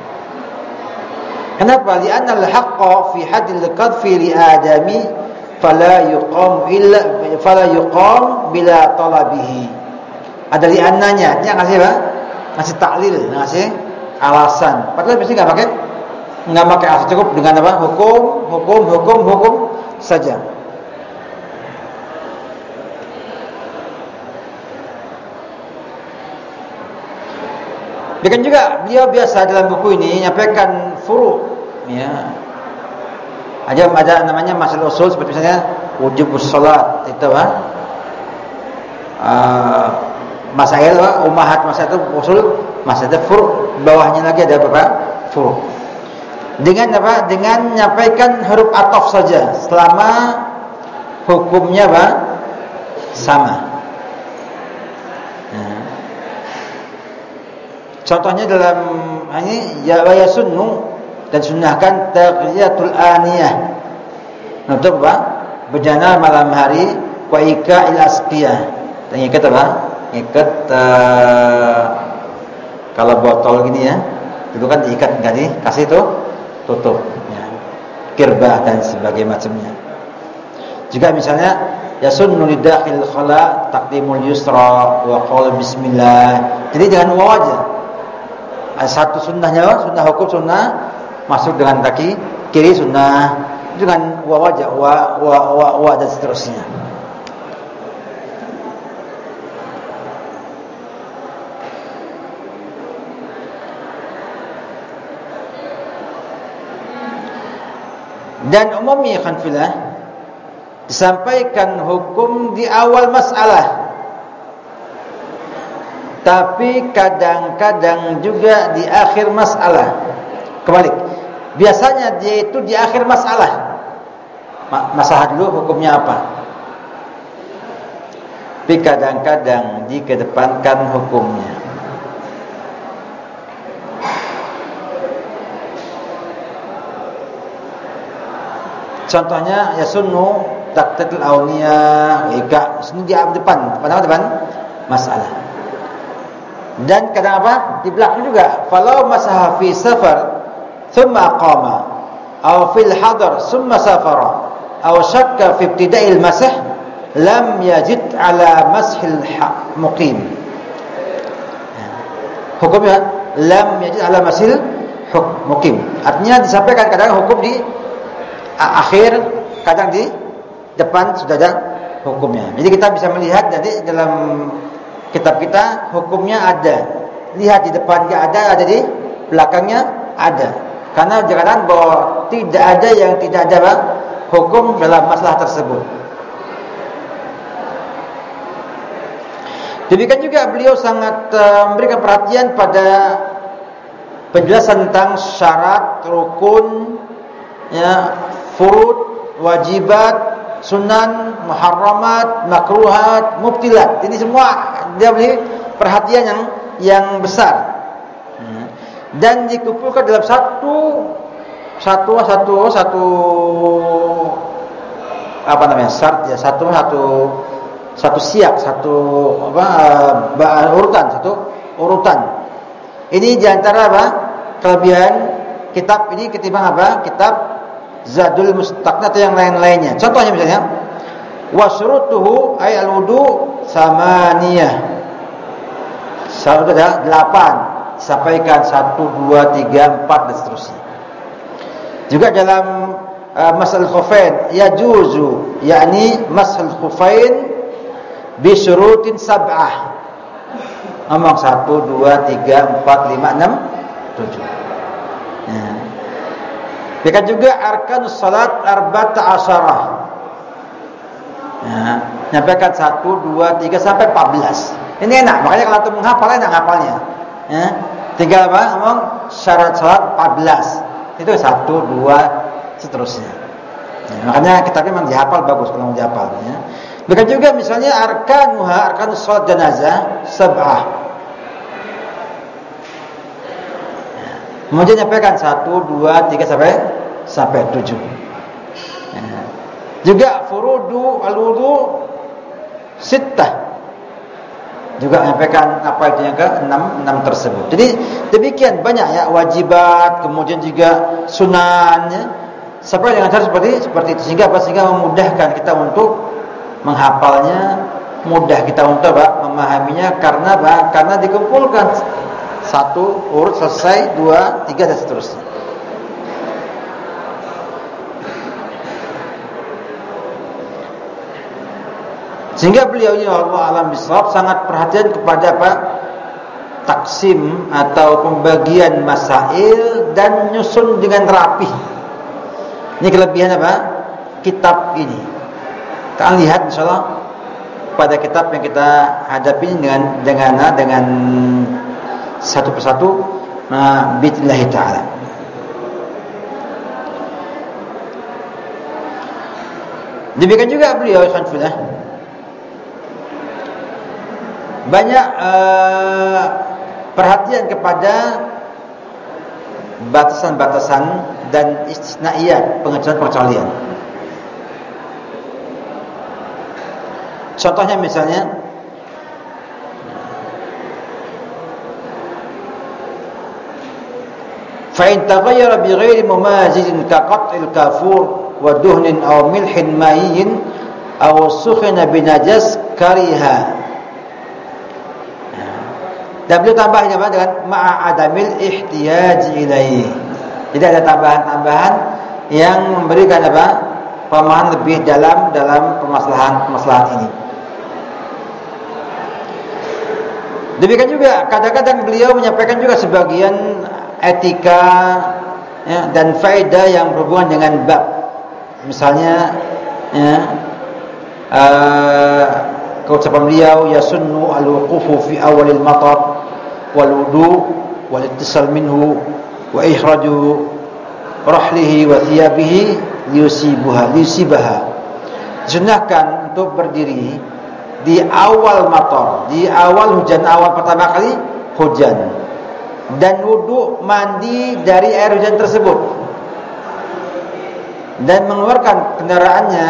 Kenapa? Li'anna al-haqqa fi haddil qadfi li adami fala yuqam illa fala yuqam bila talabihi. Ada li'annanya, dia ngasih apa? Ngasih taklil, ngasih alasan. Padahal biasanya enggak pakai Enggak pakai asal, cukup dengan apa? Hukum, hukum, hukum, hukum saja. Demikian juga beliau biasa dalam buku ini menyampaikan furu', ya. Ada ada namanya masalah usul seperti misalnya wujubus salat, itu apa? Uh, masail ummahat masail itu usul, masail itu furu', bawahnya lagi ada beberapa furu'. Dengan apa? Dengan menyampaikan huruf ataf saja selama hukumnya apa? Sama. Nah. Contohnya dalam ini ya wa yasunnu, dan sunnahkan taqiyatul aniyah. Untuk apa? Berjana malam hari wa ika'il asqiyah. Dan ikat apa? Ikat uh, kalau botol gini ya. Dulu kan diikat enggak nih? Kasih itu tutup ya. Kirbah dan sebagainya macamnya. Juga misalnya yasunnu lidakhil khala taqdimul yusra wa qaul bismillah. Jadi dengan waw aja. Ada satu sunnahnya, sunnah hukum sunnah masuk dengan kaki kiri sunnah, dengan waw aja, wa wa wa, wa dan seterusnya. Dan umumnya khanfilah disampaikan hukum di awal masalah, tapi kadang-kadang juga di akhir masalah. Kebalik, biasanya dia itu di akhir masalah. Masalah dulu hukumnya apa, tapi kadang-kadang dikedepankan hukumnya. Contohnya ya sunnu taqtatul auniyah, ika sini di depan, depan depan masalah. Dan kadang apa? Di belakang juga. Falau masaha fi safar thumma qama aw fil hadar thumma safara aw shakka fi ibtida'il masah lam yajid ala mashil muqim. Hukumnya lam yajid ala mashil muqim. Artinya disampaikan kadang hukum di akhir, kadang di depan sudah ada hukumnya. Jadi kita bisa melihat jadi dalam kitab kita hukumnya ada. Lihat di depannya ada, ada di belakangnya ada. Karena jangan bahwa tidak ada yang tidak ada hukum dalam masalah tersebut. Demikian juga beliau sangat uh, memberikan perhatian pada penjelasan tentang syarat, rukun, ya, furud, wajibat, sunan, muharramat, makruhat, mubtilat. Ini semua dia beri perhatian yang yang besar. Dan dikumpulkan dalam satu satu satu satu apa namanya? Syarat ya, satu satu satu siap, satu apa uh, urutan, satu urutan. Ini di antara apa? Kelebihan kitab ini ketimbang apa? Kitab Zadul Mustaqni atau yang lain-lainnya. Contohnya misalnya wasyurutuhu ay al-wudu samaniyah. Syarat ada delapan, disampaikan satu, dua, tiga, empat dan seterusnya. Juga dalam uh, masal khufain yajuzu, yakni masal khufain bi syurutin sab'ah. Ngomong satu, dua, tiga, empat, lima, enam, tujuh. Nah. Demikian juga arkanus salat arba'ata asyarah. Nah, nyampaikan satu, dua, tiga sampai empat belas. Ini enak, makanya kalau antum menghafal enak ngapalnya. Ya. Tinggal apa? Ngomong syarat salat empat belas. Itu satu, dua, seterusnya. Ya, makanya kitabnya memang dihafal bagus kalau mau dihafal, ya. Begitu juga misalnya arkanuha, arkanus salat janazah sab'ah. Kemudian nyampaikan satu, dua, tiga sampai sampai tujuh. Ya. Juga furudu al-wudu sittah. Juga nyampaikan apa itu yang ke enam, enam tersebut. Jadi demikian banyak ya wajibat, kemudian juga sunannya. Sampai dengan cara seperti seperti itu sehingga apa sehingga memudahkan kita untuk menghafalnya, mudah kita untuk apa? Memahaminya karena apa? Karena dikumpulkan satu urut selesai, dua, tiga dan seterusnya. Sehingga beliau ini Allah alam bisawab sangat perhatian kepada apa? Taksim atau pembagian masail dan nyusun dengan rapi. Ini kelebihan apa? Kitab ini. Kita lihat insyaallah pada kitab yang kita hadapi dengan dengan dengan satu persatu. Nah, billahi taala. Demikian juga beliau Khanfullah banyak uh, perhatian kepada batasan-batasan dan istisnaiyat, pengecualian-pengecualian. Contohnya misalnya fa in taghayyara bi ghairi mumazijin ka qat'il kafur wa duhnin aw milhin ma'in aw sukhina binajas kariha. Dan beliau tambahnya apa? Dengan ma'adamil ihtiyaj ilaih. Jadi ada tambahan-tambahan yang memberikan apa? Pemahaman lebih dalam dalam permasalahan-permasalahan ini. Demikian juga kadang-kadang beliau menyampaikan juga sebagian etika ya, dan faedah yang berhubungan dengan bab. Misalnya ya, uh, keucapan beliau yasunnu al-wuqufu fi awalil matar wal wudu wal ittisal minhu wa ikhraju rahlihi wa thiyabihi liyusibuha liyusibaha. Disunahkan untuk berdiri di awal matar, di awal hujan, awal pertama kali hujan, dan wudu mandi dari air hujan tersebut, dan mengeluarkan kendaraannya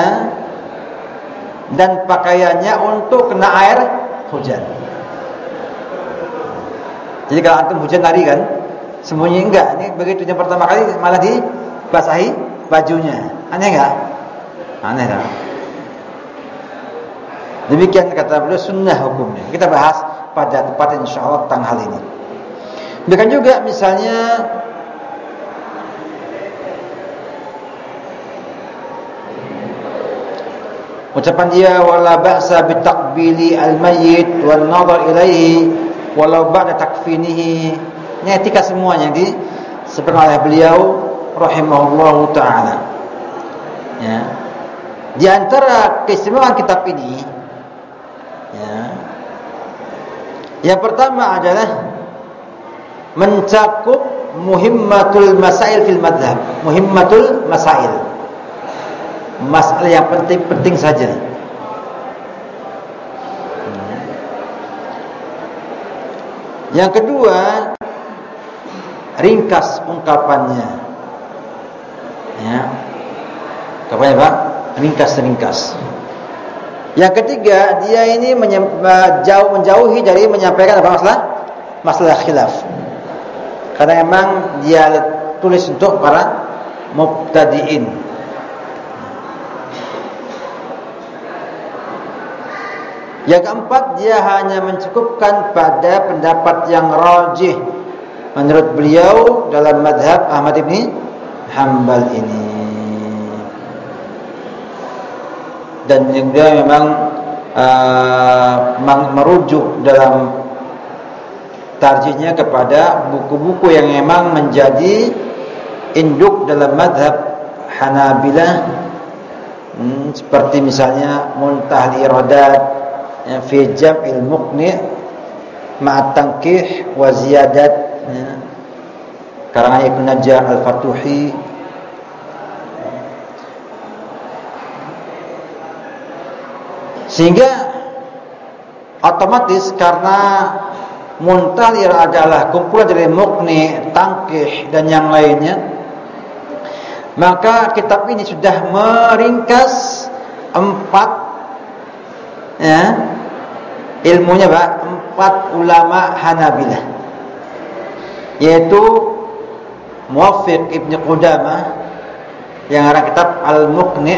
dan pakaiannya untuk kena air hujan. Jadi kalau antum hujan lari kan, sembunyi enggak? Ini begitu yang pertama kali malah dibasahi bajunya. Aneh enggak? Aneh kan? Demikian kata beliau sunnah hukumnya. Kita bahas pada tempat insyaallah tentang hal ini. Demikian juga misalnya ucapan dia wala ba'sa bitaqbili al-mayyit wan nadhar ilaihi walau ba'da takfinihi. Ini etika semuanya disebutkan oleh beliau rahimahullahu taala. Ya. Di antara keistimewaan kitab ini ya, yang pertama adalah mencakup muhimmatul masail fil madhab. Muhimmatul masail, masalah yang penting-penting saja. Yang kedua, ringkas ungkapannya. Ya. Ungkapannya apa? Ringkas-ringkas. Yang ketiga, dia ini menjauh, menjauhi dari menyampaikan apa masalah? Masalah khilaf. Karena memang dia tulis untuk para mubtadi'in. Yang keempat, dia hanya mencukupkan pada pendapat yang rajih menurut beliau dalam mazhab Ahmad ibn Hanbal ini. Dan dia memang uh, merujuk dalam tarjihnya kepada buku-buku yang memang menjadi induk dalam mazhab Hanabilah, hmm, seperti misalnya Muntahal Iradat ya, fi Jam'il Muqni' ma'at Tankih wa Ziyadat ya, karangan Ibnu Najjar Al-Fatuhi. Sehingga otomatis karena Muntalir adalah kumpulan dari Muqni, Tankih dan yang lainnya, maka kitab ini sudah meringkas empat ya, ilmunya Pak, empat ulama Hanabilah, yaitu Muwaffiq Ibn Qudamah yang arah kitab Al-Muqni',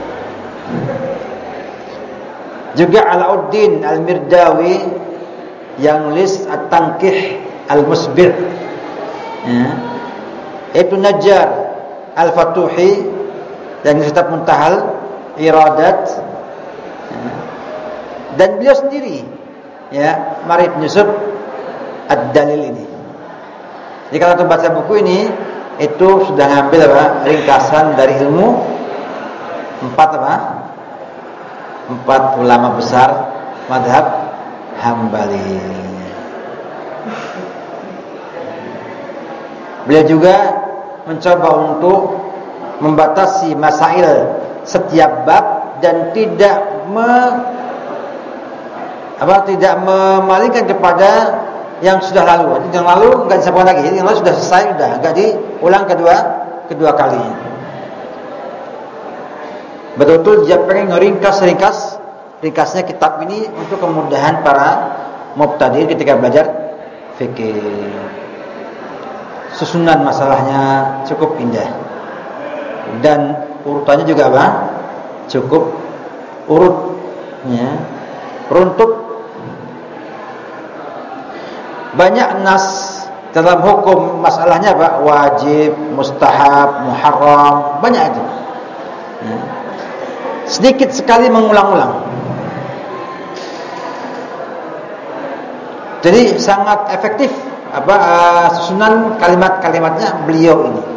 juga Alauddin Al-Mirdawi yang nulis At-Tankih Al-Musbir, ya. Ibnu Najjar Al-Fatuhi dan kitab Muntahal Iradat, ya. Dan beliau sendiri ya mari penyusup ad-dalil ini. Jadi kalau baca buku ini itu sudah ngambil apa? Ringkasan dari ilmu empat apa? Empat ulama besar mazhab Hambali. Beliau juga mencoba untuk membatasi masail setiap bab dan tidak me, apa tidak memalingkan kepada yang sudah lalu. Yang lalu enggak disambung lagi. Yang lalu sudah selesai, sudah enggak diulang kedua kedua kalinya. Betul-betul dia pengen ngeringkas-ringkas ringkasnya kitab ini untuk kemudahan para mubtadi ketika belajar fikih. Susunan masalahnya cukup indah dan urutannya juga apa? Cukup urutnya runtut. Banyak nas dalam hukum masalahnya apa? Wajib, mustahab, muharram, banyak itu. Sedikit sekali mengulang-ulang. Jadi sangat efektif apa uh, susunan kalimat-kalimatnya beliau ini.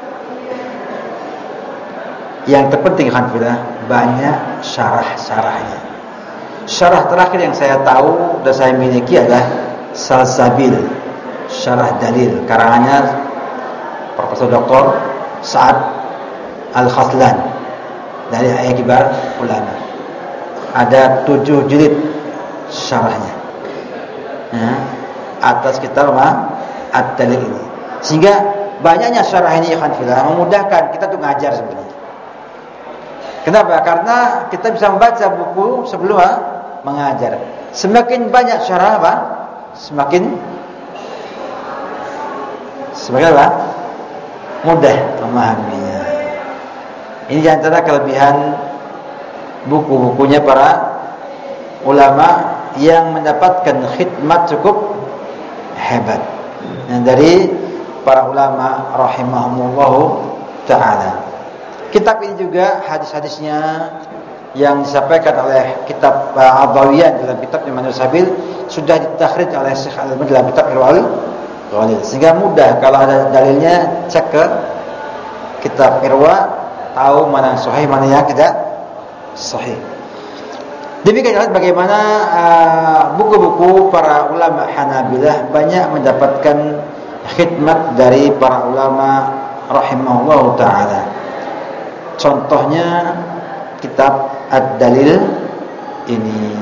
Yang terpenting alhamdulillah banyak syarah-syarahnya. Syarah terakhir yang saya tahu dan saya miliki adalah Salsabil Syarah Dalil karangannya Profesor Doktor Sa'ad Al-Khaslan dari ayat kibar ulama. Ada tujuh jilid syarahnya ya, atas kitab At-Dalil ini. Sehingga banyaknya syarah ini alhamdulillah memudahkan kita untuk ngajar sebenarnya. Kenapa? Karena kita bisa membaca buku sebelum mengajar. Semakin banyak syarah apa? Semakin semakin apa? Mudah memahaminya. Ini di antara kelebihan buku-bukunya para ulama yang mendapatkan khidmat cukup hebat yang dari para ulama rahimahumullahu ta'ala. Kitab ini juga hadis-hadisnya yang disampaikan oleh kitab uh, Adawiyah dalam kitab Manhajus Sabil sudah ditakhrij oleh Syekh Al-Albani dalam kitab Irwaul Ghalil. Sehingga mudah kalau ada dalilnya cek ke kitab Irwa, tahu mana sahih mana yang tidak sahih. Demikian bagaimana uh, buku-buku para ulama Hanabilah banyak mendapatkan khidmat dari para ulama rahimahullahu ta'ala. Contohnya kitab Ad-Dalil ini.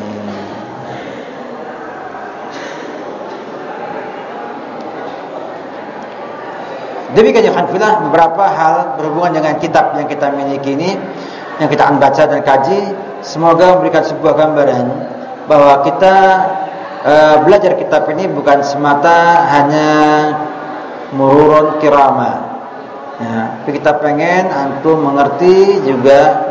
Demikian alhamdulillah beberapa hal berhubungan dengan kitab yang kita miliki ini, yang kita akan baca dan kaji. Semoga memberikan sebuah gambaran bahwa kita e, belajar kitab ini bukan semata hanya mururun kirama ya, tapi kita pengen antum mengerti juga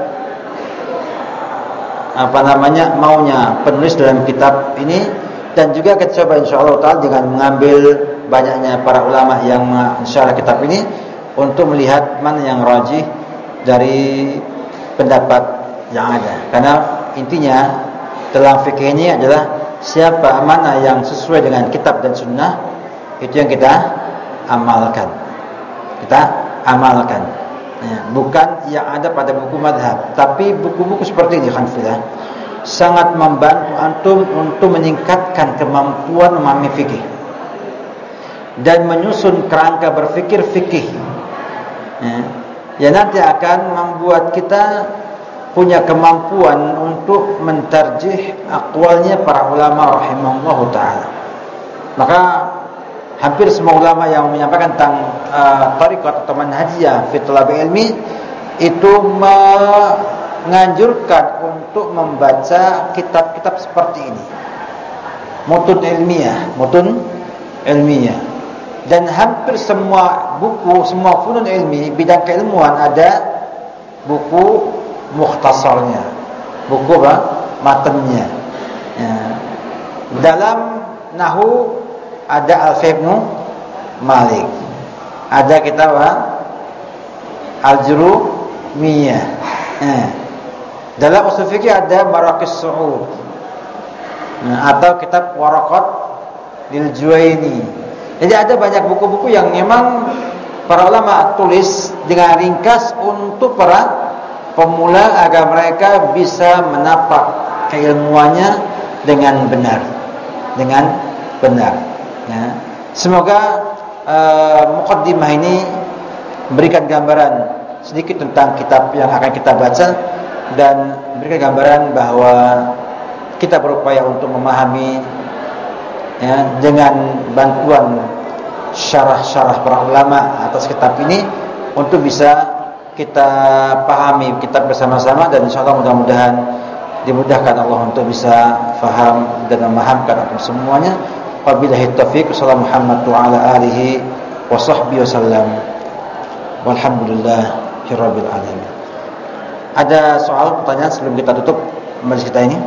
apa namanya maunya penulis dalam kitab ini, dan juga kita coba insyaallah ta'ala dengan mengambil banyaknya para ulama yang mensyarah kitab ini untuk melihat mana yang rajih dari pendapat yang ada. Karena intinya dalam fikih ini adalah siapa mana yang sesuai dengan kitab dan sunnah, itu yang kita amalkan. Kita amalkan ya, bukan yang ada pada buku madhab. Tapi buku-buku seperti ini alhamdulillah sangat membantu antum untuk meningkatkan kemampuan memahami fikih dan menyusun kerangka berfikir fikih ya, yang nanti akan membuat kita punya kemampuan untuk mentarjih aqwalnya para ulama rahimahullahu ta'ala. Maka hampir semua ulama yang menyampaikan tentang uh, tariqat atau manhajiyah fi thalabil ilmi itu menganjurkan untuk membaca kitab-kitab seperti ini, mutun ilmiah, mutun ilmiah. Dan hampir semua buku, semua funun ilmi bidang keilmuan ada buku mukhtasarnya, buku apa? Matanya ya. Dalam nahwu ada Al-Fiqh Ibnu Malik, ada kitab Al-Jurumiyah ya. Dalam usul fikih ada Maraqis Su'ud Nah, atau kitab Waraqat lil Juwaini. Jadi ada banyak buku-buku yang memang para ulama tulis dengan ringkas untuk para pemula agar mereka bisa menapak keilmuannya dengan benar, dengan benar. Ya. Semoga uh, muqaddimah ini memberikan gambaran sedikit tentang kitab yang akan kita baca dan memberikan gambaran bahwa kita berupaya untuk memahami ya, dengan bantuan syarah-syarah para ulama atas kitab ini untuk bisa kita pahami kitab bersama-sama dan insyaallah mudah-mudahan dimudahkan Allah untuk bisa faham dan memahamkan untuk semuanya. Wabillahi taufiq. Sallallahu Muhammad wa ala alihi wa sahbihi wasallam. Walhamdulillahirabbil alamin. Ada soal pertanyaan sebelum kita tutup majelis kita ini?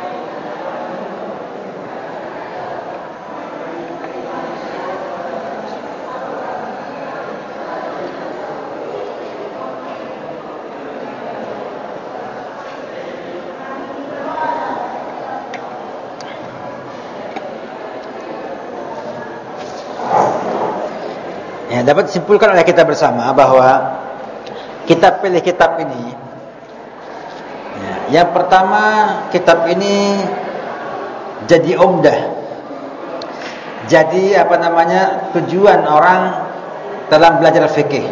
Ya, dapat disimpulkan oleh kita bersama bahwa kita pilih kitab ini ya, yang pertama kitab ini jadi umdah, jadi apa namanya tujuan orang dalam belajar fikih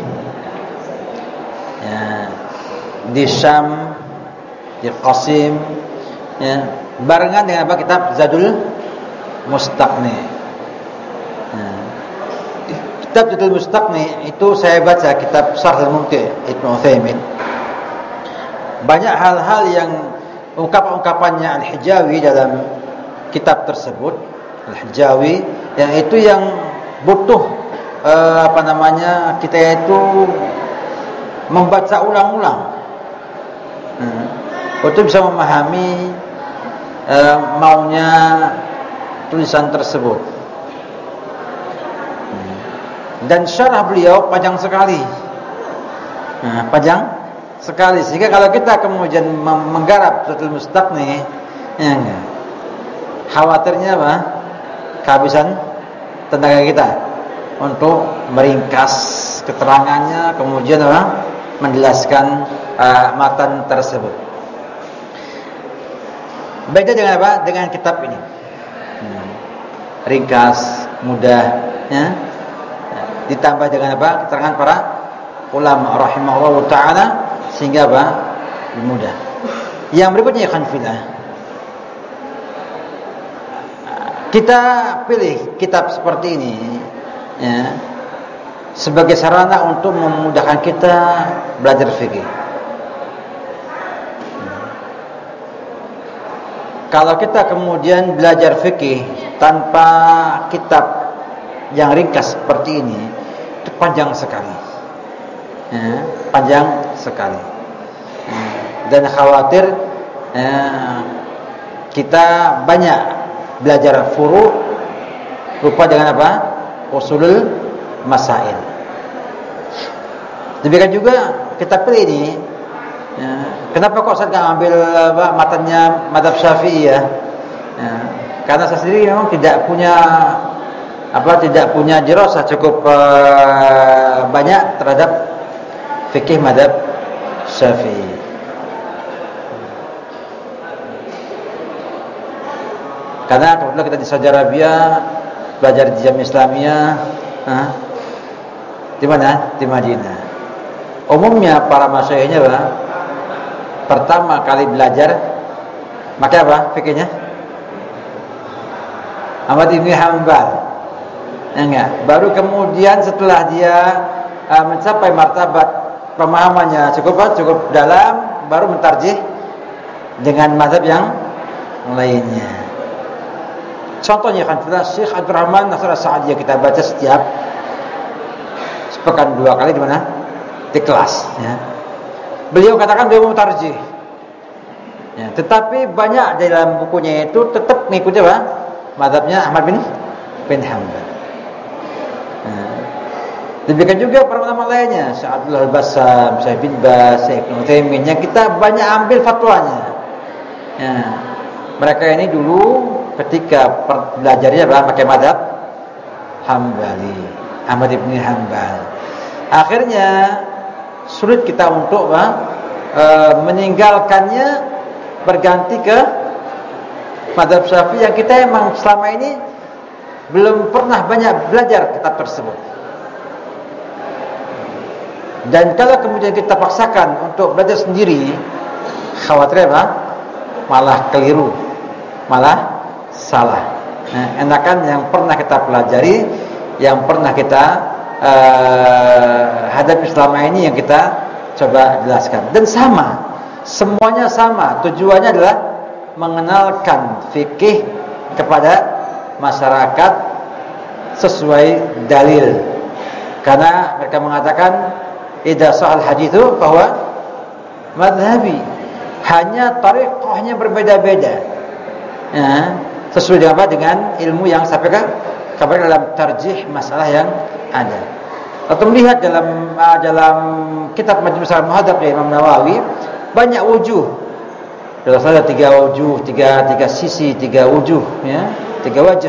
ya, di Syam, di Qasim ya, barengan dengan apa kitab Zadul Mustaqni. Kitab Zadul Mustaqni itu saya baca kitab Syarh Al-Mumti' Ibnu Utsaimin. Banyak hal-hal yang ungkapan-ungkapannya Al-Hijawi dalam kitab tersebut, Al-Hijawi yang itu yang butuh eh, apa namanya kita itu membaca ulang-ulang. Hmm. Untuk bisa memahami eh, maunya tulisan tersebut. Dan syarah beliau panjang sekali, nah, panjang sekali sehingga kalau kita kemudian menggarap Zadul Mustaqni, ya, khawatirnya apa? Kehabisan tenaga kita untuk meringkas keterangannya, kemudian apa? Menjelaskan uh, matan tersebut. Beda dengan apa? Dengan kitab ini, hmm. ringkas, mudah, ya. Ditambah dengan apa? Keterangan para ulama rahimahullah taala sehingga apa? Mudah. Yang berikutnya khanfilah. Kita pilih kitab seperti ini ya, sebagai sarana untuk memudahkan kita belajar fikih. Kalau kita kemudian belajar fikih tanpa kitab yang ringkas seperti ini, itu panjang sekali, ya, panjang sekali, ya, dan khawatir ya, kita banyak belajar furu' lupa dengan apa? Usulul masail. Demikian juga kita pilih ini. Ya, kenapa kok saya nggak ambil apa, matanya mazhab Syafi'i ya? Ya? Karena saya sendiri memang tidak punya apa tidak punya dirasah cukup uh, banyak terhadap fikih mazhab Syafi'i. Karena kebetulan kita di Saudi Arabia belajar di Jamiah Islamiyah, huh? Di mana? Di Madinah. Umumnya para masyayikhnya apa? Pertama kali belajar pakai apa fikihnya? Ahmad bin Hanbal. Enggak, baru kemudian setelah dia uh, mencapai martabat pemahamannya cukup cukup dalam, baru mentarjih dengan mazhab yang lainnya. Contohnya kan Syekh Abdurrahman Nasr As-Sa'di yang kita baca setiap sepekan dua kali di mana? Di kelas. Ya. Beliau katakan beliau mau tarjih. Ya, tetapi banyak dalam bukunya itu tetap mengikuti apa? Mazhabnya Ahmad bin bin Hanbal. Demikian juga para ulama lainnya, Syekh Abdullah Al-Bassam, Syekh bin Baz, Syekh Ibnu Utsaimin yang kita banyak ambil fatwanya. Ya, mereka ini dulu ketika belajarnya pakai mazhab Hambali, Ahmad bin Hanbal. Akhirnya sulit kita untuk uh, meninggalkannya, berganti ke mazhab Syafi'i yang kita emang selama ini belum pernah banyak belajar kitab tersebut. Dan kalau kemudian kita paksakan untuk belajar sendiri, khawatir apa? Malah keliru, malah salah. Nah, enakan yang pernah kita pelajari, yang pernah kita uh, hadapi selama ini, yang kita coba jelaskan. Dan sama, semuanya sama. Tujuannya adalah mengenalkan fikih kepada masyarakat sesuai dalil. Karena mereka mengatakan idza sahal haditsu bahwa madhhabi, hanya tariqahnya berbeda-beda. Ya, sesuai dengan apa? Dengan ilmu yang sampaikan sampaikan dalam tarjih masalah yang ada. Atau melihat dalam uh, dalam kitab Majmu' al-Muhadzab dari Imam Nawawi, banyak wujuh. Dalam ada tiga wujuh, tiga tiga sisi, tiga wujuh, ya, tiga wajah.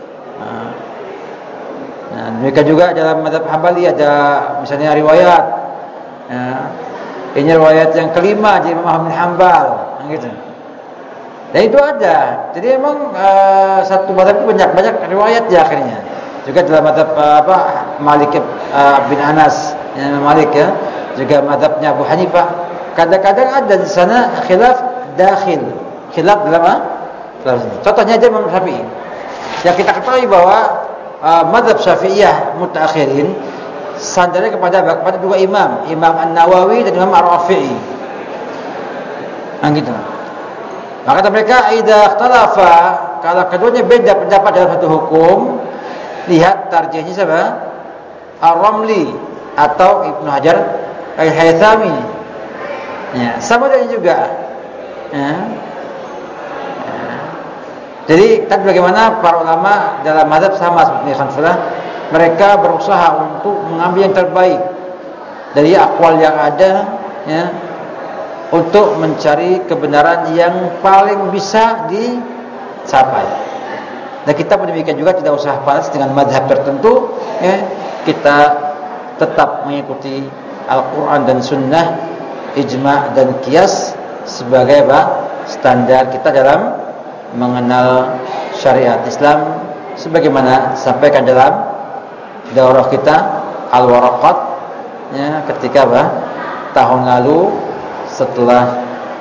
Nah, mereka juga dalam mazhab Hambali ada misalnya riwayat. Ya, ini riwayat yang kelima dari Imam Ahmad bin Hanbal, gitu. Dan itu ada. Jadi memang uh, satu mazhab itu banyak-banyak riwayat di akhirnya. Juga dalam mazhab uh, apa Malik uh, bin Anas, ya, Malik, ya. Juga mazhabnya Abu Hanifah. Kadang-kadang ada di sana khilaf dakhil, khilaf dalam apa? Contohnya aja Imam Syafi'i. Yang kita ketahui bahwa uh, mazhab Syafi'iyah mutaakhirin sandarnya kepada kepada dua imam, Imam An-Nawawi dan Imam Ar-Rafi'i. Nah, gitu. Maka kata mereka, idza ikhtalafa, kalau keduanya beda pendapat dalam satu hukum, lihat tarjihnya siapa? Ar-Ramli atau Ibnu Hajar Al-Haythami. Ya, sama dengan juga. Ya. Ya. Jadi tadi bagaimana para ulama dalam mazhab sama seperti Hanbali, mereka berusaha untuk mengambil yang terbaik dari akwal yang ada, ya, untuk mencari kebenaran yang paling bisa dicapai. Dan kita pun demikian juga, tidak usah panas dengan mazhab tertentu, ya. Kita tetap mengikuti Al-Quran dan Sunnah, ijma' dan qiyas sebagai apa? Standar kita dalam mengenal syariat Islam, sebagaimana sampaikan dalam daurah kita Al-Waraqat, ya, ketika apa? Tahun lalu setelah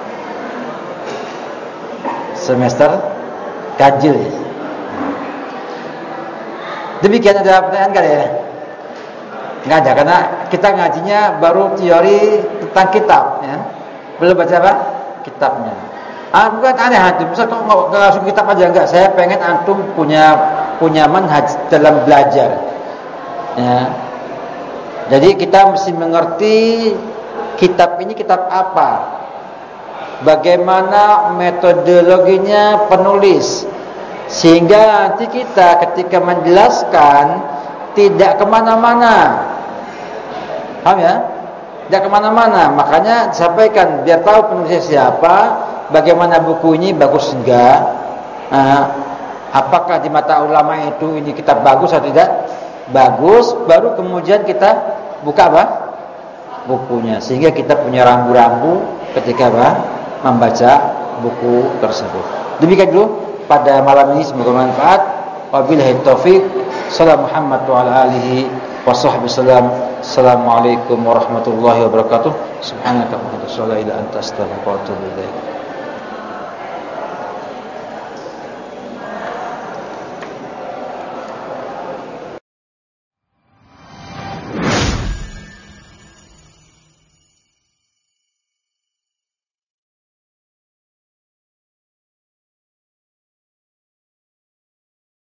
semester ganjil. Demikian, ada pertanyaan kali ya? Enggak ada, karena kita ngajinya baru teori tentang kitab, ya. Belum baca apa? Kitabnya. Ah, bukan aneh antum. Bisa kok enggak langsung kitab aja, enggak. Saya pengen antum punya punya manhaj dalam belajar. Ya. Jadi kita mesti mengerti kitab ini kitab apa, bagaimana metodologinya penulis, sehingga nanti kita ketika menjelaskan tidak kemana-mana. Paham ya? Tidak kemana-mana. Makanya sampaikan biar tahu penulisnya siapa, bagaimana buku ini bagus enggak, uh, apakah di mata ulama itu ini kitab bagus atau tidak bagus, baru kemudian kita buka apa? Bukunya, sehingga kita punya rambu-rambu ketika apa? Membaca buku tersebut. Demikian dulu pada malam ini, semoga bermanfaat. Wabillahi taufik. Salam Muhammad wa ala alihi wa sahbihi salam. Assalamualaikum warahmatullahi wabarakatuh. Subhanaka wa bihamdika, la ilaha illa anta, astaghfiruka wa atubu ilaik.